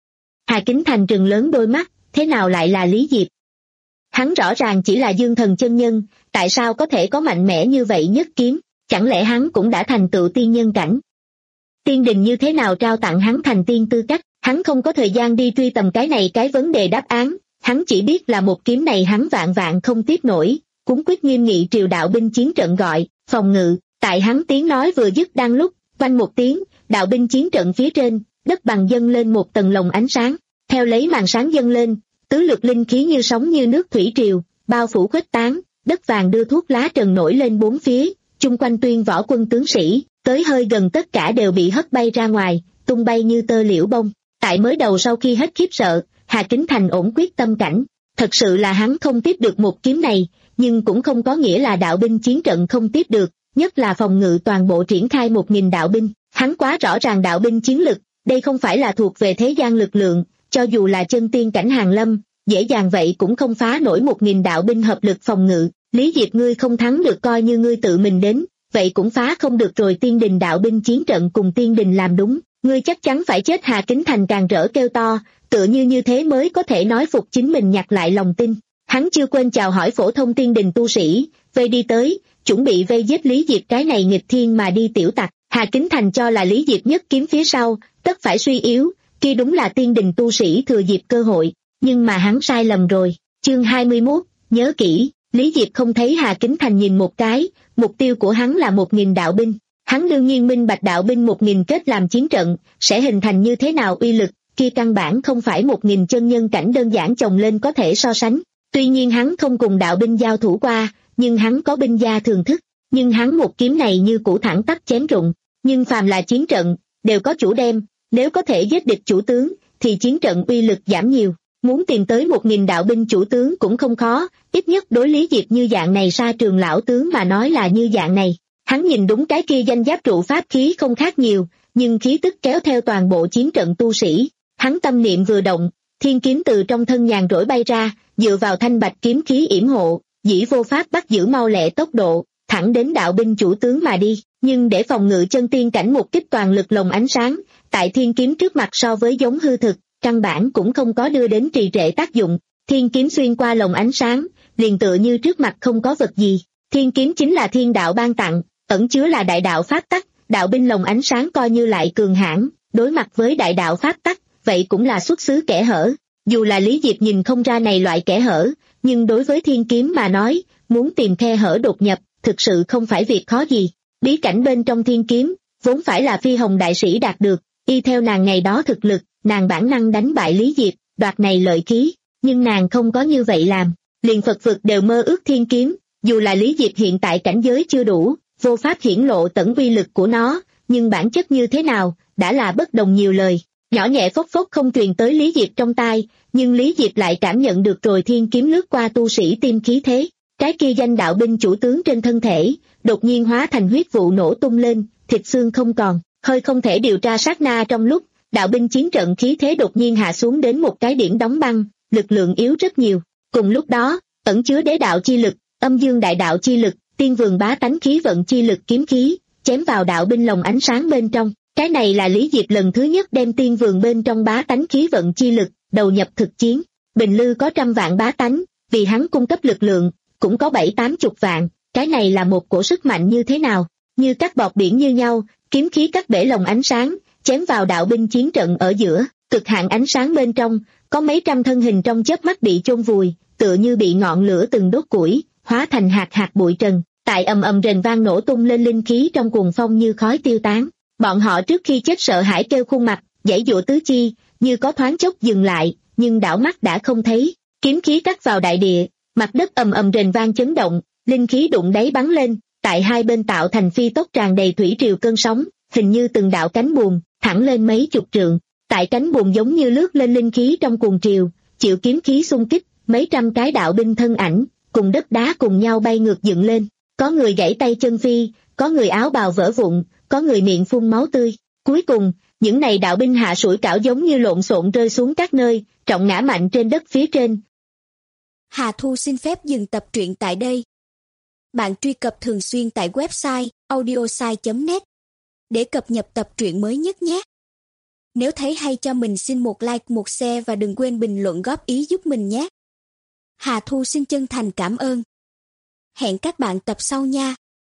Hà Kính Thành trừng lớn đôi mắt, thế nào lại là Lý Diệp? Hắn rõ ràng chỉ là dương thần chân nhân, tại sao có thể có mạnh mẽ như vậy nhất kiếm, chẳng lẽ hắn cũng đã thành tựu tiên nhân cảnh? Tiên đình như thế nào trao tặng hắn thành tiên tư cách, hắn không có thời gian đi truy tầm cái này cái vấn đề đáp án. Hắn chỉ biết là một kiếm này hắn vạn vạn không tiếp nổi, cuốn quyết nghiêm nghị triều đạo binh chiến trận gọi, phòng ngự, tại hắn tiếng nói vừa dứt đang lúc, vang một tiếng, đạo binh chiến trận phía trên, đất bằng dâng lên một tầng lồng ánh sáng, theo lấy màn sáng dâng lên, tứ lực linh khí như sóng như nước thủy triều, bao phủ khuếch tán, đất vàng đưa thuốc lá trần nổi lên bốn phía, chung quanh tuyên võ quân tướng sĩ, tới hơi gần tất cả đều bị hất bay ra ngoài, tung bay như tơ liễu bông, tại mới đầu sau khi hết khiếp sợ, Hà Kính Thành ổn quyết tâm cảnh, thật sự là hắn không tiếp được một kiếm này, nhưng cũng không có nghĩa là đạo binh chiến trận không tiếp được, nhất là phòng ngự toàn bộ triển khai một nghìn đạo binh, hắn quá rõ ràng đạo binh chiến lực, đây không phải là thuộc về thế gian lực lượng, cho dù là chân tiên cảnh hàng lâm, dễ dàng vậy cũng không phá nổi một nghìn đạo binh hợp lực phòng ngự, Lý Diệp ngươi không thắng được coi như ngươi tự mình đến, vậy cũng phá không được rồi tiên đình đạo binh chiến trận cùng tiên đình làm đúng, ngươi chắc chắn phải chết. Hà Kính Thành càng rỡ kêu to, tựa như như thế mới có thể nói phục chính mình nhặt lại lòng tin. Hắn chưa quên chào hỏi phổ thông tiên đình tu sĩ, vây đi tới, chuẩn bị vây giết Lý Diệp cái này nghịch thiên mà đi tiểu tặc. Hà Kính Thành cho là Lý Diệp nhất kiếm phía sau, tất phải suy yếu, kia đúng là tiên đình tu sĩ thừa dịp cơ hội, nhưng mà hắn sai lầm rồi. Chương hai mươi mốt, nhớ kỹ, Lý Diệp không thấy Hà Kính Thành nhìn một cái, mục tiêu của hắn là một nghìn đạo binh. Hắn đương nhiên minh bạch đạo binh một nghìn kết làm chiến trận, sẽ hình thành như thế nào uy lực, kia căn bản không phải một nghìn chân nhân cảnh đơn giản chồng lên có thể so sánh. Tuy nhiên hắn không cùng đạo binh giao thủ qua, nhưng hắn có binh gia thường thức, nhưng hắn một kiếm này như củ thẳng tắp chém rụng. Nhưng phàm là chiến trận, đều có chủ đem, nếu có thể giết địch chủ tướng, thì chiến trận uy lực giảm nhiều. Muốn tìm tới một nghìn đạo binh chủ tướng cũng không khó, ít nhất đối Lý Diệp như dạng này sa trường lão tướng mà nói là như dạng này. Hắn nhìn đúng cái kia danh giáp trụ pháp khí không khác nhiều, nhưng khí tức kéo theo toàn bộ chiến trận tu sĩ. Hắn tâm niệm vừa động, thiên kiếm từ trong thân nhàn rỗi bay ra, dựa vào thanh bạch kiếm khí yểm hộ, dĩ vô pháp bắt giữ mau lẹ tốc độ, thẳng đến đạo binh chủ tướng mà đi, nhưng để phòng ngự chân tiên cảnh một kích toàn lực lồng ánh sáng, tại thiên kiếm trước mặt so với giống hư thực, căn bản cũng không có đưa đến trì trệ tác dụng, thiên kiếm xuyên qua lồng ánh sáng, liền tựa như trước mặt không có vật gì. Thiên kiếm chính là thiên đạo ban tặng, ẩn chứa là đại đạo pháp tắc, đạo binh lồng ánh sáng coi như lại cường hãn, đối mặt với đại đạo pháp tắc, vậy cũng là xuất xứ kẽ hở. Dù là Lý Diệp nhìn không ra này loại kẽ hở, nhưng đối với thiên kiếm mà nói, muốn tìm khe hở đột nhập, thực sự không phải việc khó gì. Bí cảnh bên trong thiên kiếm, vốn phải là Phi Hồng đại sĩ đạt được, y theo nàng ngày đó thực lực, nàng bản năng đánh bại Lý Diệp, đoạt này lợi khí, nhưng nàng không có như vậy làm, liền Phật vực đều mơ ước thiên kiếm, dù là Lý Diệp hiện tại cảnh giới chưa đủ, vô pháp hiển lộ tận uy lực của nó, nhưng bản chất như thế nào, đã là bất đồng nhiều lời. Nhỏ nhẹ phốc phốc không truyền tới Lý Diệp trong tai, nhưng Lý Diệp lại cảm nhận được rồi thiên kiếm lướt qua tu sĩ tim khí thế, cái kia danh đạo binh chủ tướng trên thân thể, đột nhiên hóa thành huyết vụ nổ tung lên, thịt xương không còn, hơi không thể điều tra sát na trong lúc, đạo binh chiến trận khí thế đột nhiên hạ xuống đến một cái điểm đóng băng, lực lượng yếu rất nhiều. Cùng lúc đó, ẩn chứa đế đạo chi lực, âm dương đại đạo chi lực, tiên vườn bá tánh khí vận chi lực kiếm khí, chém vào đạo binh lồng ánh sáng bên trong. Cái này là Lý Diệp lần thứ nhất đem tiên vườn bên trong bá tánh khí vận chi lực, đầu nhập thực chiến. Bình Lư có trăm vạn bá tánh, vì hắn cung cấp lực lượng, cũng có bảy tám chục vạn, cái này là một cổ sức mạnh như thế nào, như các bọt biển như nhau, kiếm khí cắt bể lồng ánh sáng, chém vào đạo binh chiến trận ở giữa, cực hạn ánh sáng bên trong, có mấy trăm thân hình trong chớp mắt bị chôn vùi, tựa như bị ngọn lửa từng đốt củi, hóa thành hạt hạt bụi trần, tại ầm ầm rền vang nổ tung lên linh khí trong cuồng phong như khói tiêu tán. Bọn họ trước khi chết sợ hãi kêu khuôn mặt, giãy giụa tứ chi, như có thoáng chốc dừng lại, nhưng đảo mắt đã không thấy, kiếm khí cắt vào đại địa, mặt đất ầm ầm rền vang chấn động, linh khí đụng đáy bắn lên, tại hai bên tạo thành phi tốc tràn đầy thủy triều cơn sóng, hình như từng đạo cánh buồm, thẳng lên mấy chục trượng, tại cánh buồm giống như lướt lên linh khí trong cuồng triều, chịu kiếm khí xung kích, mấy trăm cái đạo binh thân ảnh, cùng đất đá cùng nhau bay ngược dựng lên, có người gãy tay chân phi, có người áo bào vỡ vụn, có người miệng phun máu tươi. Cuối cùng, những này đạo binh hạ sủi cảo giống như lộn xộn rơi xuống các nơi, trọng ngã mạnh trên đất phía trên. Hà Thu xin phép dừng tập truyện tại đây. Bạn truy cập thường xuyên tại website audiosai chấm net để cập nhật tập truyện mới nhất nhé. Nếu thấy hay cho mình xin một like, một share và đừng quên bình luận góp ý giúp mình nhé. Hà Thu xin chân thành cảm ơn. Hẹn các bạn tập sau nha.